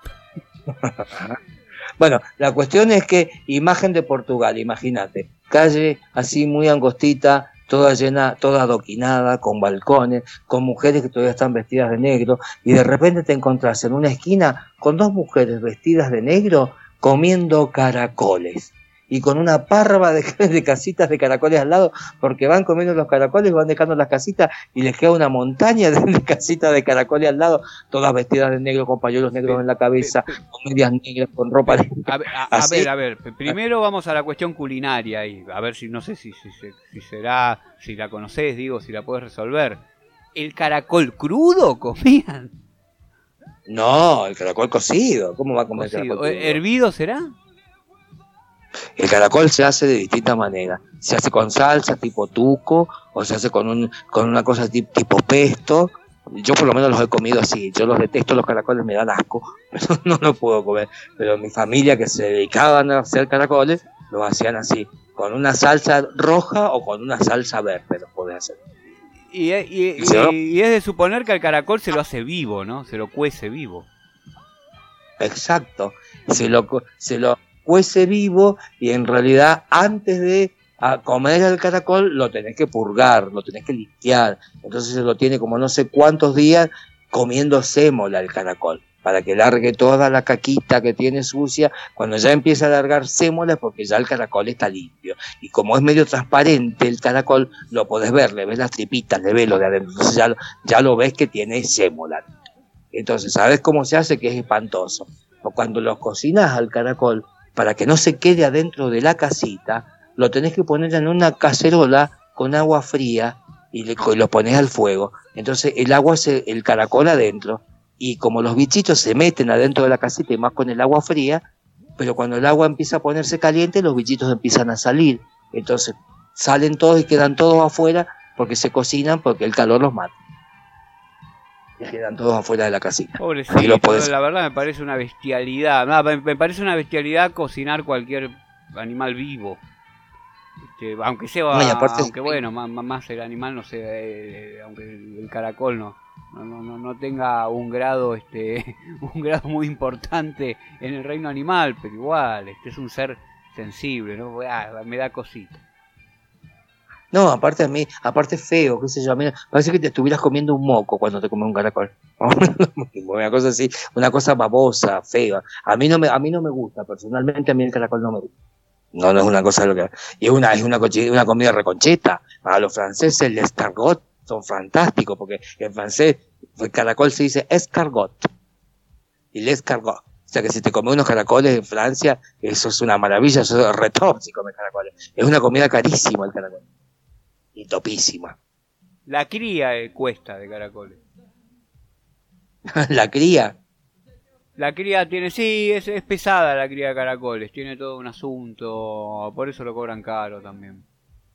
Bueno, la cuestión es que imagen de Portugal, imagínate, calle así muy angostita, toda llena, toda adoquinada, con balcones, con mujeres que todavía están vestidas de negro, y de repente te encontrás en una esquina con dos mujeres vestidas de negro comiendo caracoles. Y con una parva de casitas de caracoles al lado, porque van comiendo los caracoles, van dejando las casitas y les queda una montaña de casitas de caracoles al lado, todas vestidas de negro, con pañuelos negros en la cabeza, con medias negras, con ropa a ver, primero vamos a la cuestión culinaria ahí, a ver si no sé si será, si la conocés, digo, si la podés resolver. ¿El caracol crudo comían? No, el caracol cocido, ¿cómo va a comer cocido? El caracol crudo? ¿Hervido será? El caracol se hace de distintas maneras. Se hace con salsa tipo tuco, o se hace con una cosa tipo pesto. Yo por lo menos los he comido así. Yo los detesto, los caracoles me dan asco, pero no los puedo comer. Pero mi familia, que se dedicaban a hacer caracoles, los hacían así, con una salsa roja o con una salsa verde los podés hacer. Y es de suponer que al caracol se lo hace vivo, ¿no? Se lo cuece vivo. Exacto. Se lo cuece vivo, y en realidad antes de comer el caracol lo tenés que purgar, lo tenés que limpiar. Entonces se lo tiene como no sé cuántos días comiendo sémola el caracol, para que largue toda la caquita que tiene sucia. Cuando ya empieza a largar sémola es porque ya el caracol está limpio, y como es medio transparente el caracol, lo podés ver, le ves las tripitas, le ves lo de adentro, entonces ya lo ves que tiene sémola. Entonces, ¿sabes cómo se hace? Que es espantoso. O cuando lo cocinas al caracol, para que no se quede adentro de la casita, lo tenés que poner en una cacerola con agua fría y lo pones al fuego. Entonces el caracol adentro, y como los bichitos se meten adentro de la casita, y más con el agua fría, pero cuando el agua empieza a ponerse caliente, los bichitos empiezan a salir. Entonces salen todos y quedan todos afuera porque se cocinan, porque el calor los mata. Y quedan todos afuera de la casita. Pobrecito, la verdad me parece una bestialidad. Me parece una bestialidad cocinar cualquier animal vivo. Aunque sea, no, aparte, aunque bueno, más el animal, no sé, aunque el caracol no tenga un grado un grado muy importante en el reino animal, pero igual, es un ser sensible, ¿no? Me da cosita. No, aparte es feo, qué sé yo, a mí parece que te estuvieras comiendo un moco cuando te comes un caracol. Una cosa así, una cosa babosa, fea. A mí no me gusta, personalmente a mí el caracol no me gusta. No es una cosa lo que es una comida reconcheta. Para los franceses el escargot son fantásticos, porque en francés el caracol se dice escargot. Y el escargot. O sea que si te comes unos caracoles en Francia, eso es una maravilla, eso es retop si comes caracoles. Es una comida carísima el caracol. Y topísima. La cría cuesta de caracoles. La cría. La cría tiene, sí, es pesada la cría de caracoles, tiene todo un asunto, por eso lo cobran caro también.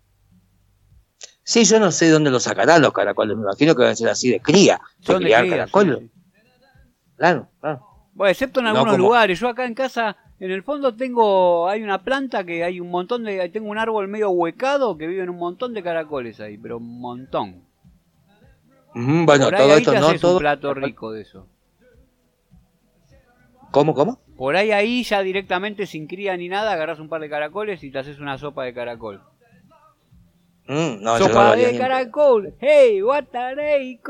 Sí, yo no sé dónde lo sacarán los caracoles, me imagino que van a ser así de cría, de criar caracoles. Sí. Claro. Bueno, excepto en algunos lugares, yo acá en casa, en el fondo hay una planta que hay un montón tengo un árbol medio huecado que viven un montón de caracoles ahí, pero un montón. Bueno, por todo ahí esto te no, haces todo un plato rico de eso. ¿Cómo? Por ahí ya directamente sin cría ni nada, agarras un par de caracoles y te haces una sopa de caracol. No, sopa de caracol, hey, what a day,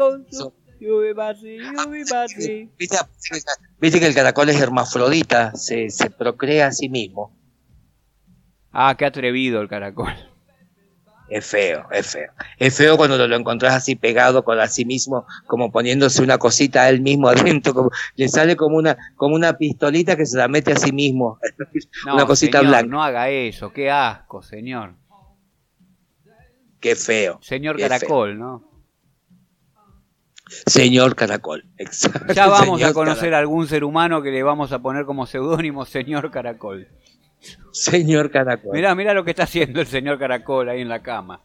Viste que el caracol es hermafrodita, se procrea a sí mismo. Ah, qué atrevido el caracol. Es feo. Es feo cuando lo encontrás así pegado con a sí mismo, como poniéndose una cosita a él mismo adentro, como, le sale como una pistolita que se la mete a sí mismo. Una cosita señor, blanca. No haga eso, qué asco, señor. Qué feo. Señor qué Caracol, feo. ¿no? Señor Caracol, exacto. Ya vamos a conocer a algún ser humano que le vamos a poner como seudónimo Señor Caracol. Señor Caracol. Mirá lo que está haciendo el señor Caracol ahí en la cama.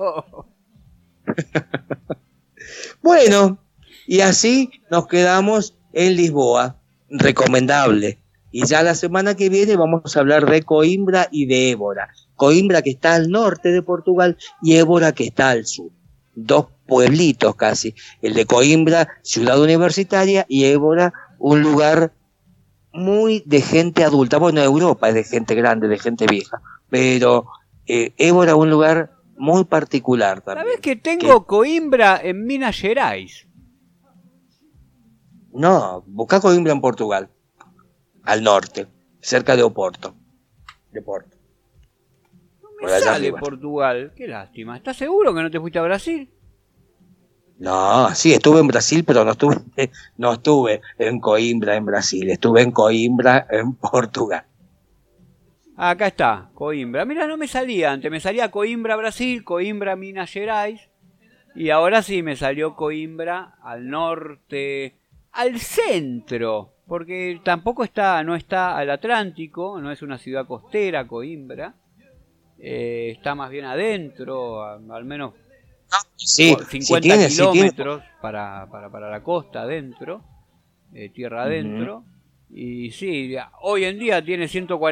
Bueno, y así nos quedamos en Lisboa. Recomendable. Y ya la semana que viene vamos a hablar de Coimbra y de Évora. Coimbra que está al norte de Portugal y Évora que está al sur. Dos pueblitos casi. El de Coimbra, ciudad universitaria, y Évora, un lugar muy de gente adulta. Bueno, Europa es de gente grande, de gente vieja, pero Évora un lugar muy particular también. ¿Sabés que tengo Coimbra en Minas Gerais? No, buscá Coimbra en Portugal, al norte, cerca de Oporto. De Porto. No me sale Portugal, qué lástima. ¿Estás seguro que no te fuiste a Brasil? No, sí, estuve en Brasil, pero no estuve en Coimbra en Brasil, estuve en Coimbra en Portugal. Acá está, Coimbra. Mira, no me salía antes, me salía Coimbra Brasil, Coimbra Minas Gerais, y ahora sí me salió Coimbra al norte, al centro, porque tampoco no está al Atlántico, no es una ciudad costera Coimbra, está más bien adentro, al menos... Sí, 50 kilómetros para la costa adentro, tierra adentro, y sí, hoy en día tiene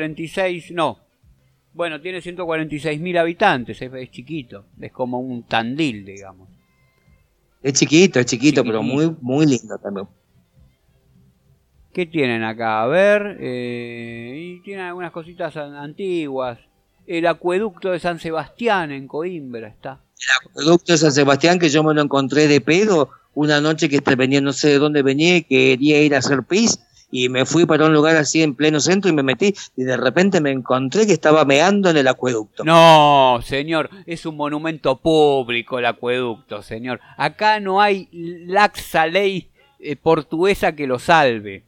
146.000 habitantes, es chiquito, es como un Tandil, digamos. Es chiquito, pero muy, muy lindo también. ¿Qué tienen acá? A ver, y tienen algunas cositas antiguas. El acueducto de San Sebastián en Coimbra está. El acueducto de San Sebastián, que yo me lo encontré de pedo una noche que venía, no sé de dónde venía, quería ir a hacer pis y me fui para un lugar así en pleno centro y me metí y de repente me encontré que estaba meando en el acueducto. No, señor, es un monumento público el acueducto, señor. Acá no hay laxa ley portuguesa que lo salve.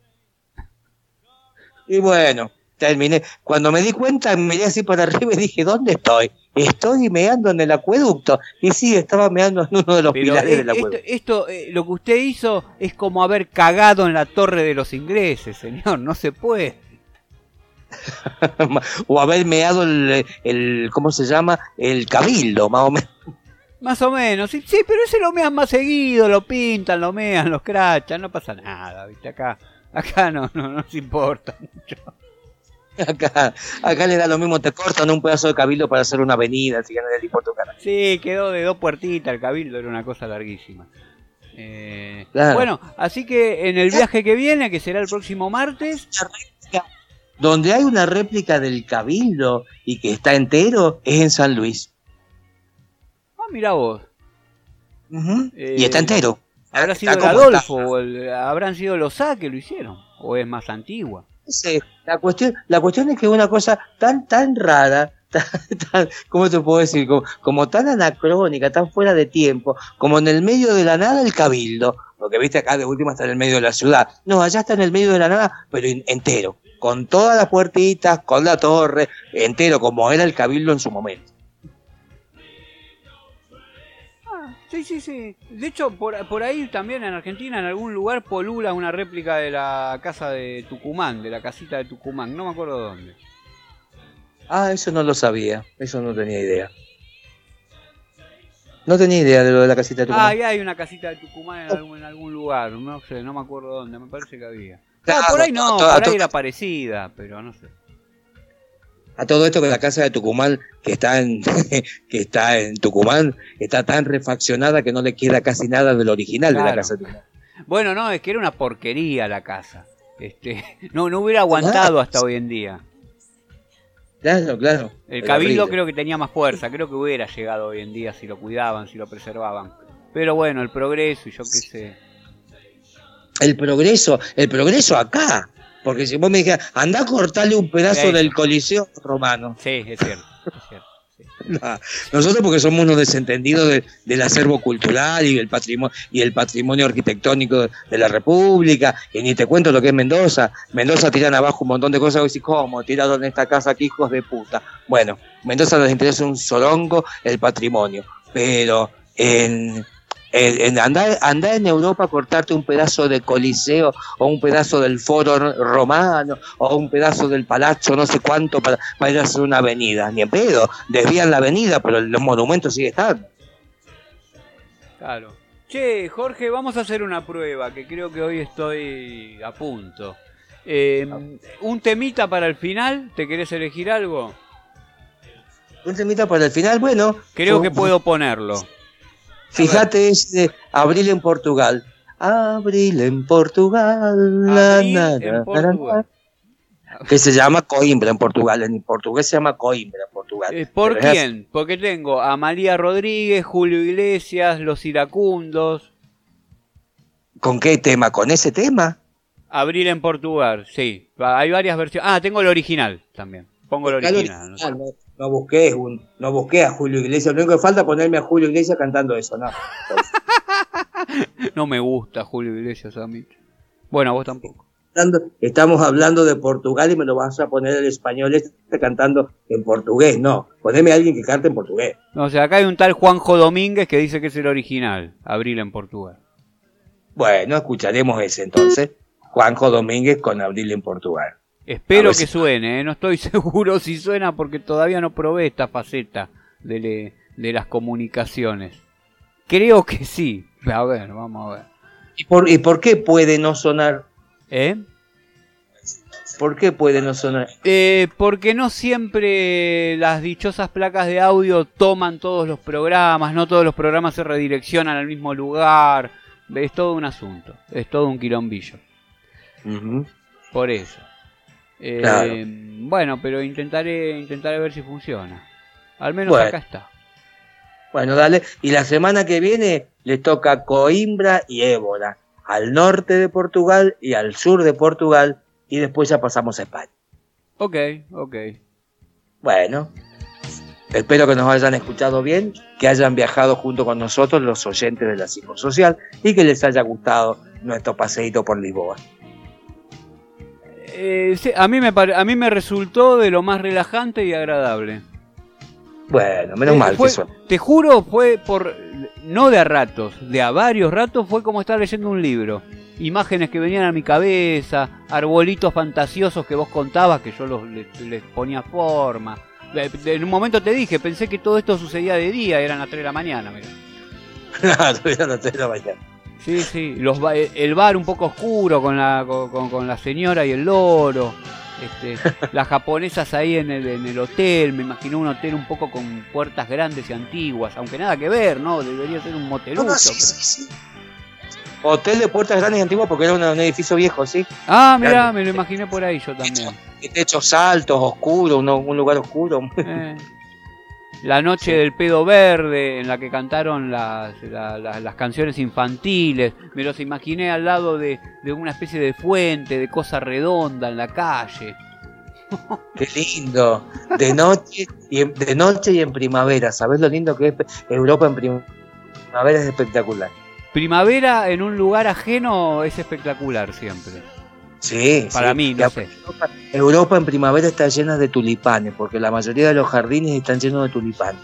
Y bueno, terminé. Cuando me di cuenta, miré así para arriba y dije, ¿dónde estoy? Estoy meando en el acueducto. Y sí, estaba meando en uno de los pilares del acueducto. Esto, lo que usted hizo es como haber cagado en la torre de los ingleses, señor. No se puede. O haber meado ¿cómo se llama? El cabildo, más o menos. Más o menos, sí, sí, pero ese lo mean más seguido, lo pintan, lo mean, lo escrachan, no pasa nada, ¿viste? Acá no nos importa mucho. Acá le da lo mismo, te cortan un pedazo de cabildo para hacer una avenida, si ganas de por tu cara. Sí, quedó de 2 puertitas, el cabildo era una cosa larguísima. Claro. Bueno, así que en el viaje que viene, que será el próximo martes... Donde hay una réplica del cabildo y que está entero, es en San Luis. Ah, mirá vos. Y está entero. ¿Habrá sido el como Adolfo o habrán sido los A que lo hicieron? ¿O es más antigua? Sí, la cuestión es que es una cosa tan rara, ¿cómo te puedo decir? Como tan anacrónica, tan fuera de tiempo, como en el medio de la nada el cabildo. Porque viste acá de última está en el medio de la ciudad. No, allá está en el medio de la nada, pero entero. Con todas las puertitas, con la torre, entero, como era el cabildo en su momento. Sí. De hecho, por ahí también en Argentina, en algún lugar, polula una réplica de la casa de Tucumán, de la casita de Tucumán. No me acuerdo dónde. Ah, eso no lo sabía. Eso no tenía idea. No tenía idea de lo de la casita de Tucumán. Ah, ya hay una casita de Tucumán en algún lugar. No sé, no me acuerdo dónde. Me parece que había. Claro, por ahí no, por ahí era parecida, pero no sé. A todo esto que la casa de Tucumán, que está en Tucumán, está tan refaccionada que no le queda casi nada del original de la casa de Tucumán. Bueno, no, es que era una porquería la casa. No hubiera aguantado hasta hoy en día. Claro. El cabildo creo que tenía más fuerza, creo que hubiera llegado hoy en día si lo cuidaban, si lo preservaban. Pero bueno, el progreso y yo qué sé. El progreso acá. Porque si vos me dijeras, andá a cortarle un pedazo del Coliseo Romano. Sí, es cierto. Sí. No, nosotros porque somos unos desentendidos del acervo cultural y el patrimonio arquitectónico de la República, y ni te cuento lo que es Mendoza. Mendoza tiran abajo un montón de cosas, y decís, ¿cómo? Tiraron esta casa aquí, hijos de puta. Bueno, Mendoza les interesa un sorongo el patrimonio, pero andar en Europa a cortarte un pedazo de Coliseo o un pedazo del Foro Romano o un pedazo del Palazzo no sé cuánto para ir a hacer una avenida, ni en pedo, desvían la avenida pero los monumentos siguen estando. Claro. Che, Jorge, vamos a hacer una prueba que creo que hoy estoy a punto. Un temita para el final, ¿te querés elegir algo? Un temita para el final, bueno. Creo que puedo ponerlo. Fíjate, es de Abril en Portugal. Abril en Portugal. En Portugal. Que se llama Coimbra en Portugal. En portugués se llama Coimbra en Portugal. ¿Por quién? Porque tengo a María Rodríguez, Julio Iglesias, Los Iracundos. ¿Con qué tema? ¿Con ese tema? Abril en Portugal, sí. Hay varias versiones. Ah, tengo el original también. Pongo el original. No busqué a Julio Iglesias. Lo único que falta es ponerme a Julio Iglesias cantando eso, ¿no? No me gusta Julio Iglesias a mí. Bueno, a vos tampoco. Estamos hablando de Portugal y me lo vas a poner el español cantando en portugués. No, poneme a alguien que cante en portugués. No, o sea, acá hay un tal Juanjo Domínguez que dice que es el original. Abril en Portugal. Bueno, escucharemos ese entonces. Juanjo Domínguez con Abril en Portugal. Espero que suene, no estoy seguro si suena porque todavía no probé esta faceta de las comunicaciones. Creo que sí. A ver, vamos a ver. ¿Y por qué puede no sonar? ¿Por qué puede no sonar? Porque no siempre las dichosas placas de audio toman todos los programas, no todos los programas se redireccionan al mismo lugar. Es todo un asunto, es todo un quilombillo. Por eso. Claro. Bueno, pero intentaré ver si funciona. Al menos acá está. Bueno, dale. Y la semana que viene le toca Coimbra y Évora, al norte de Portugal y al sur de Portugal, y después ya pasamos a España. Ok. Bueno, espero que nos hayan escuchado bien, que hayan viajado junto con nosotros los oyentes de la Psicosocial y que les haya gustado nuestro paseíto por Lisboa. Sí, a mí me resultó de lo más relajante y agradable. Bueno, menos mal que eso. Te juro, fue no de a ratos, de a varios ratos, fue como estar leyendo un libro. imágenes que venían a mi cabeza, arbolitos fantasiosos que vos contabas, que yo les ponía forma. En un momento te dije, pensé que todo esto sucedía de día, eran las 3 de la mañana, mirá. Claro, eran las 3 de la mañana. Sí, sí, el bar un poco oscuro con la señora y el loro. Las japonesas ahí en el hotel, me imagino un hotel un poco con puertas grandes y antiguas, aunque nada que ver, ¿no? Debería ser un motelucho. No, sí. Hotel de puertas grandes y antiguas porque era un edificio viejo, ¿sí? Ah, mirá, me lo imaginé por ahí yo también. Techos altos, oscuros, un lugar oscuro. La noche del pedo verde, en la que cantaron las canciones infantiles. Me los imaginé al lado de una especie de fuente, de cosa redonda en la calle. Qué lindo. De noche y en primavera. ¿Sabés lo lindo que es Europa en primavera? Es espectacular. Primavera en un lugar ajeno es espectacular siempre. Sí, para mí, no sé. Europa en primavera está llena de tulipanes, porque la mayoría de los jardines están llenos de tulipanes.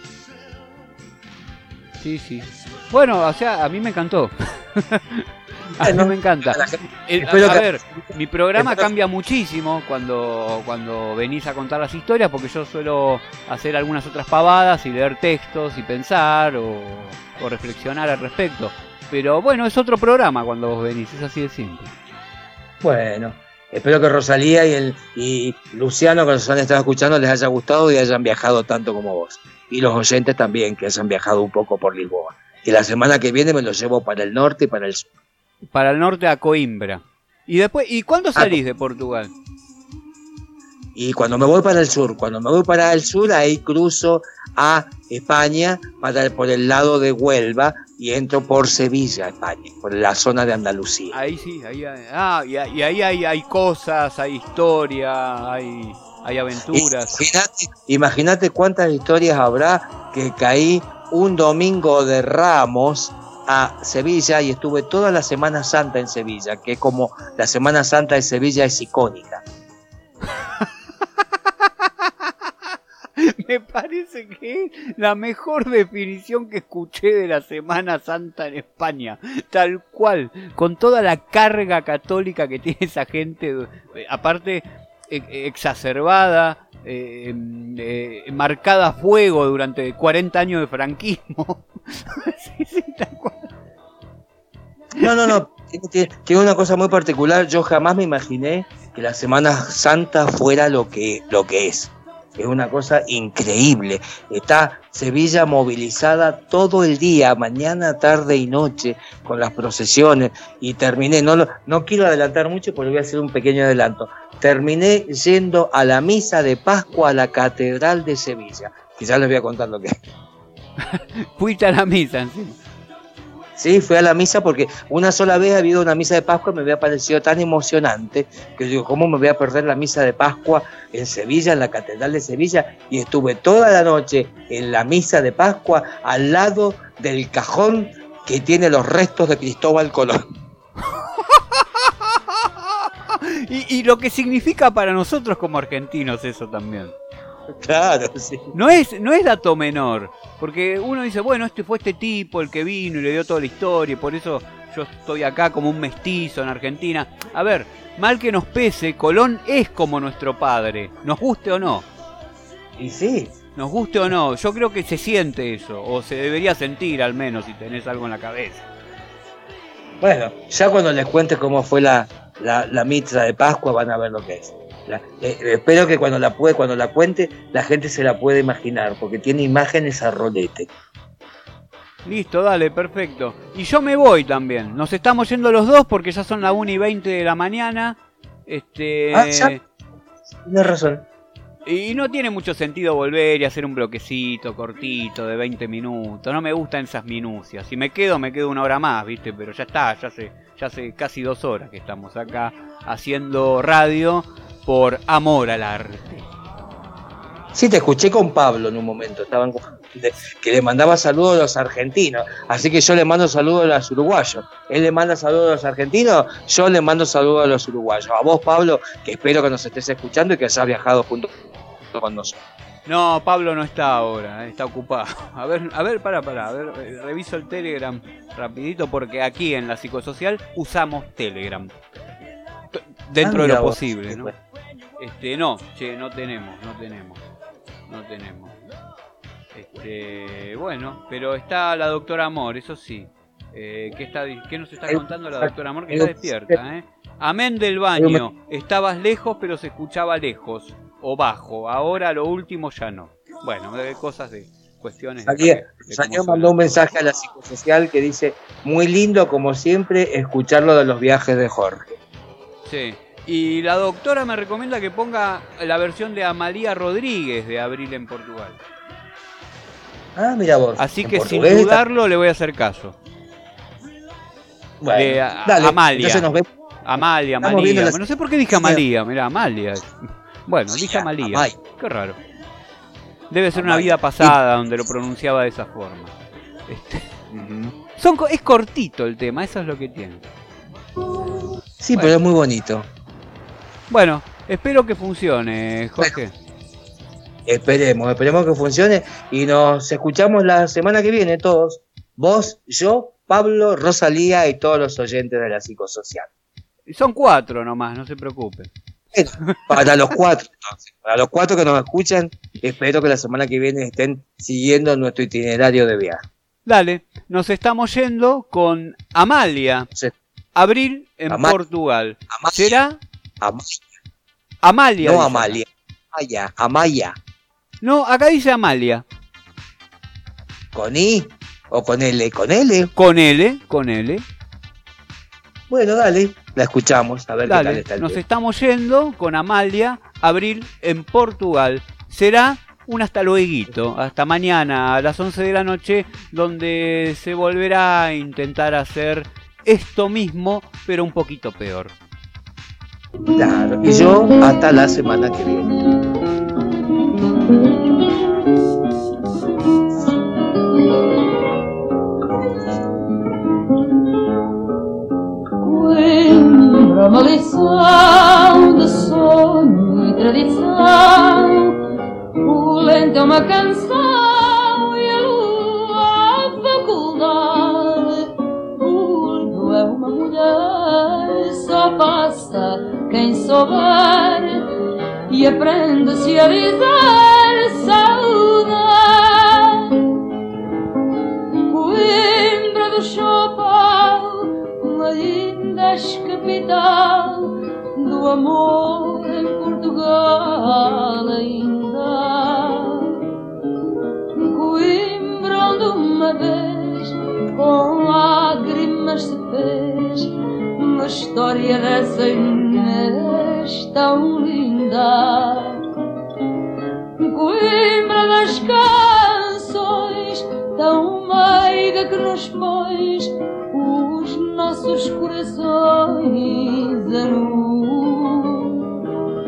Sí, sí. Bueno, o sea, a mí me encantó. A mí me encanta. A ver, mi programa cambia muchísimo cuando venís a contar las historias, porque yo suelo hacer algunas otras pavadas y leer textos y pensar o reflexionar al respecto. Pero bueno, es otro programa cuando vos venís, es así de simple. Bueno, espero que Rosalía y Luciano, que nos han estado escuchando, les haya gustado y hayan viajado tanto como vos. Y los oyentes también, que hayan viajado un poco por Lisboa. Y la semana que viene me los llevo para el norte y para el sur. Para el norte a Coimbra. ¿Y cuándo salís de Portugal? Y cuando me voy para el sur, ahí cruzo a España por el lado de Huelva y entro por Sevilla, España, por la zona de Andalucía. Ahí sí, ahí hay cosas, hay historia, hay aventuras. Imagínate cuántas historias habrá que caí un domingo de Ramos a Sevilla y estuve toda la Semana Santa en Sevilla, que como la Semana Santa de Sevilla es icónica. Me parece que es la mejor definición que escuché de la Semana Santa en España. Tal cual, con toda la carga católica que tiene esa gente, aparte exacerbada, marcada a fuego durante 40 años de franquismo. Sí, tal cual. No. Tiene una cosa muy particular. Yo jamás me imaginé que la Semana Santa fuera lo que es. Es una cosa increíble. Está Sevilla movilizada todo el día, mañana, tarde y noche, con las procesiones. Y terminé, no quiero adelantar mucho porque voy a hacer un pequeño adelanto. Terminé yendo a la misa de Pascua a la Catedral de Sevilla, que ya les voy a contar lo que es. Fuiste a la misa, en sí. Sí, fui a la misa porque una sola vez ha habido una misa de Pascua y me había parecido tan emocionante que digo, ¿cómo me voy a perder la misa de Pascua en Sevilla, en la Catedral de Sevilla? Y estuve toda la noche en la misa de Pascua al lado del cajón que tiene los restos de Cristóbal Colón. Y lo que significa para nosotros como argentinos eso también. Claro, sí. No es dato menor, porque uno dice, bueno, fue este tipo el que vino y le dio toda la historia, y por eso yo estoy acá como un mestizo en Argentina. A ver, mal que nos pese, Colón es como nuestro padre, nos guste o no. Y sí. Nos guste o no, yo creo que se siente eso, o se debería sentir al menos si tenés algo en la cabeza. Bueno, ya cuando les cuente cómo fue la misa de Pascua van a ver lo que es. Espero que cuando la cuente la gente se la pueda imaginar, porque tiene imágenes a rolete. Listo, dale, perfecto. Y yo me voy también. Nos estamos yendo los dos porque ya son las 1:20 de la mañana. Ya. Tienes razón. Y no tiene mucho sentido volver y hacer un bloquecito cortito de 20 minutos. No me gustan esas minucias. Si me quedo 1 hora más, ¿viste? Pero ya está, ya hace casi 2 horas que estamos acá haciendo radio por amor al arte. Sí, te escuché con Pablo en un momento, que le mandaba saludos a los argentinos, así que yo le mando saludos a los uruguayos. Él le manda saludos a los argentinos, yo le mando saludos a los uruguayos. A vos, Pablo, que espero que nos estés escuchando y que hayas viajado junto con nosotros. No, Pablo no está ahora, está ocupado. A ver, para, reviso el Telegram rapidito porque aquí en la psicosocial usamos Telegram. Dentro de lo posible, ¿no? No tenemos. Bueno, pero está la doctora Amor, eso sí. ¿Qué nos está contando la doctora Amor? Que está despierta, ¿eh? Amén del baño. Estabas lejos, pero se escuchaba lejos o bajo. Ahora lo último ya no. Bueno, cosas de cuestiones. Salió mandó un mensaje a la psicosocial que dice: muy lindo como siempre escucharlo de los viajes de Jorge. Sí. Y la doctora me recomienda que ponga la versión de Amalia Rodríguez de Abril en Portugal. Ah, mira vos. Así que sin dudarlo le voy a hacer caso. Bueno, dale. Amalia. Entonces nos vemos. Amalia. No sé por qué dije Amalia. Mirá, Amalia. Bueno, dije Amalia. Qué raro. Debe ser una vida pasada donde lo pronunciaba de esa forma. Es cortito el tema, eso es lo que tiene. Sí, pero es muy bonito. Bueno, espero que funcione, Jorge. Esperemos que funcione y nos escuchamos la semana que viene todos. Vos, yo, Pablo, Rosalía y todos los oyentes de la psicosocial. Son 4 nomás, no se preocupen. Para los 4, entonces, para los 4 que nos escuchan, espero que la semana que viene estén siguiendo nuestro itinerario de viaje. Dale, nos estamos yendo con Amalia. Sí. Abril en Portugal. ¿Será? Amalia. No Amalia. Amaya. No, acá dice Amalia. ¿Con I o con L? Con L. Con L. Bueno, dale, la escuchamos, a ver qué tal está el nos tiempo. Estamos yendo con Amalia, Abril en Portugal. Será un hasta lueguito, hasta mañana a las 11 de la noche, donde se volverá a intentar hacer esto mismo, pero un poquito peor. Claro, y yo hasta la semana que viene. Uma lição de sonho e tradição, o lento é uma canção e a lua a faculdade, o lindo é uma mulher, só passa quem souber e aprende-se a dizer saudade. Coimbra do Chopal, uma linda capital do amor em Portugal ainda. Coimbra onde uma vez com lágrimas se fez uma história dessa Inês tão linda. Coimbra das canções tão meiga que nos pões os nossos corações a nu.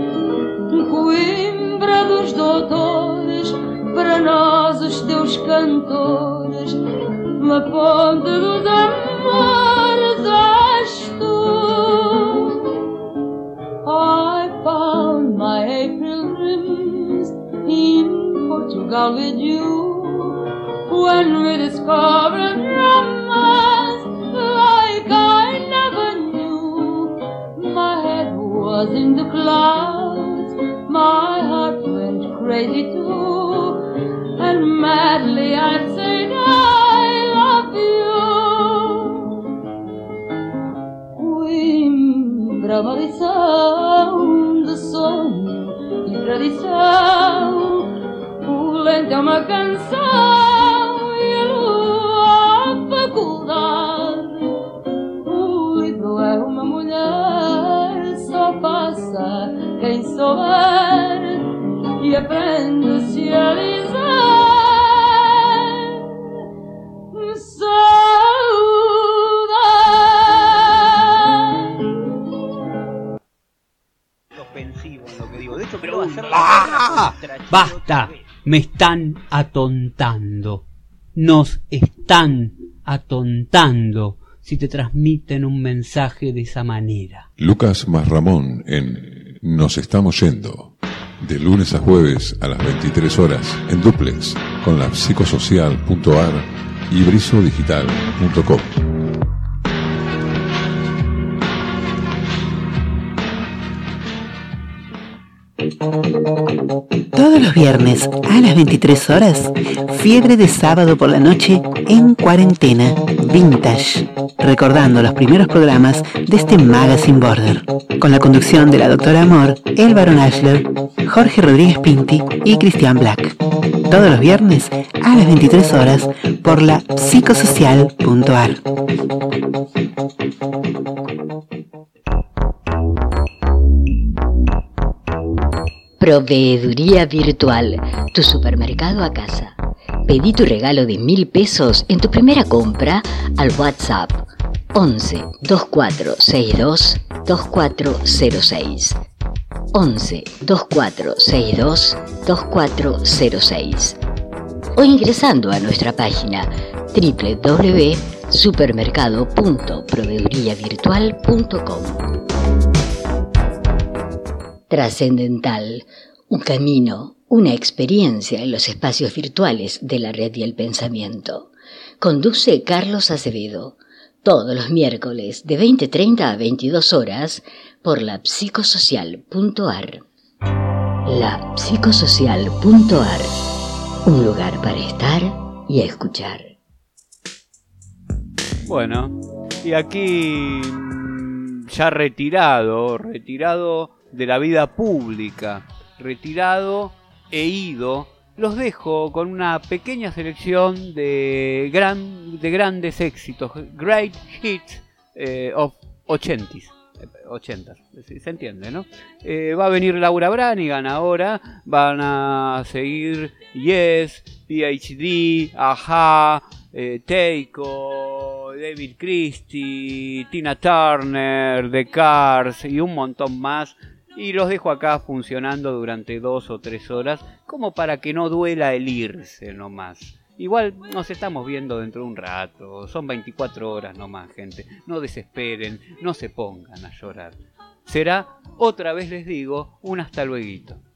Coimbra dos doutores, para nós os teus cantores, na ponte dos amores és tu. I found my April dreams in Portugal with you, when we discovered romance like I never knew. My head was in the clouds, my heart went crazy too, and madly I'd say I love you. Coimbra, uma lição de sonho e tradição, o lento é uma canção e a lua a faculdade. O livro é uma mulher, só passa quem souber e aprende-se a dizer saudade. Ofensivo en lo que digo. De hecho, pero va a ser la ¡basta! Me están atontando. Nos están atontando si te transmiten un mensaje de esa manera. Lucas más Ramón en Nos estamos yendo. De lunes a jueves a las 23 horas en duplex con la psicosocial.ar y brisodigital.com. Todos los viernes a las 23 horas, Fiebre de sábado por la noche en cuarentena Vintage, recordando los primeros programas de este Magazine Border, con la conducción de la doctora Amor, el Barón Ashler, Jorge Rodríguez Pinti y Cristian Black. Todos los viernes a las 23 horas por la psicosocial.ar. Proveeduría Virtual, tu supermercado a casa. Pedí tu regalo de 1.000 pesos en tu primera compra al WhatsApp 11 2462 2406. 11 2462 2406. O ingresando a nuestra página www.supermercado.proveeduriavirtual.com. Trascendental, un camino, una experiencia en los espacios virtuales de la red y el pensamiento. Conduce Carlos Acevedo, todos los miércoles de 20:30 a 22 horas por la psicosocial.ar. La psicosocial.ar, un lugar para estar y escuchar. Bueno, y aquí ya retirado de la vida pública, retirado e ido, los dejo con una pequeña selección de grandes éxitos, great hits of 80s, se entiende, ¿no? Va a venir Laura Branigan ahora, van a seguir Yes, PhD, Ajá, Teiko, David Christie, Tina Turner, The Cars y un montón más. Y los dejo acá funcionando durante 2 o 3 horas, como para que no duela el irse nomás. Igual nos estamos viendo dentro de un rato, son 24 horas nomás, gente. No desesperen, no se pongan a llorar. Será, otra vez les digo, un hasta lueguito.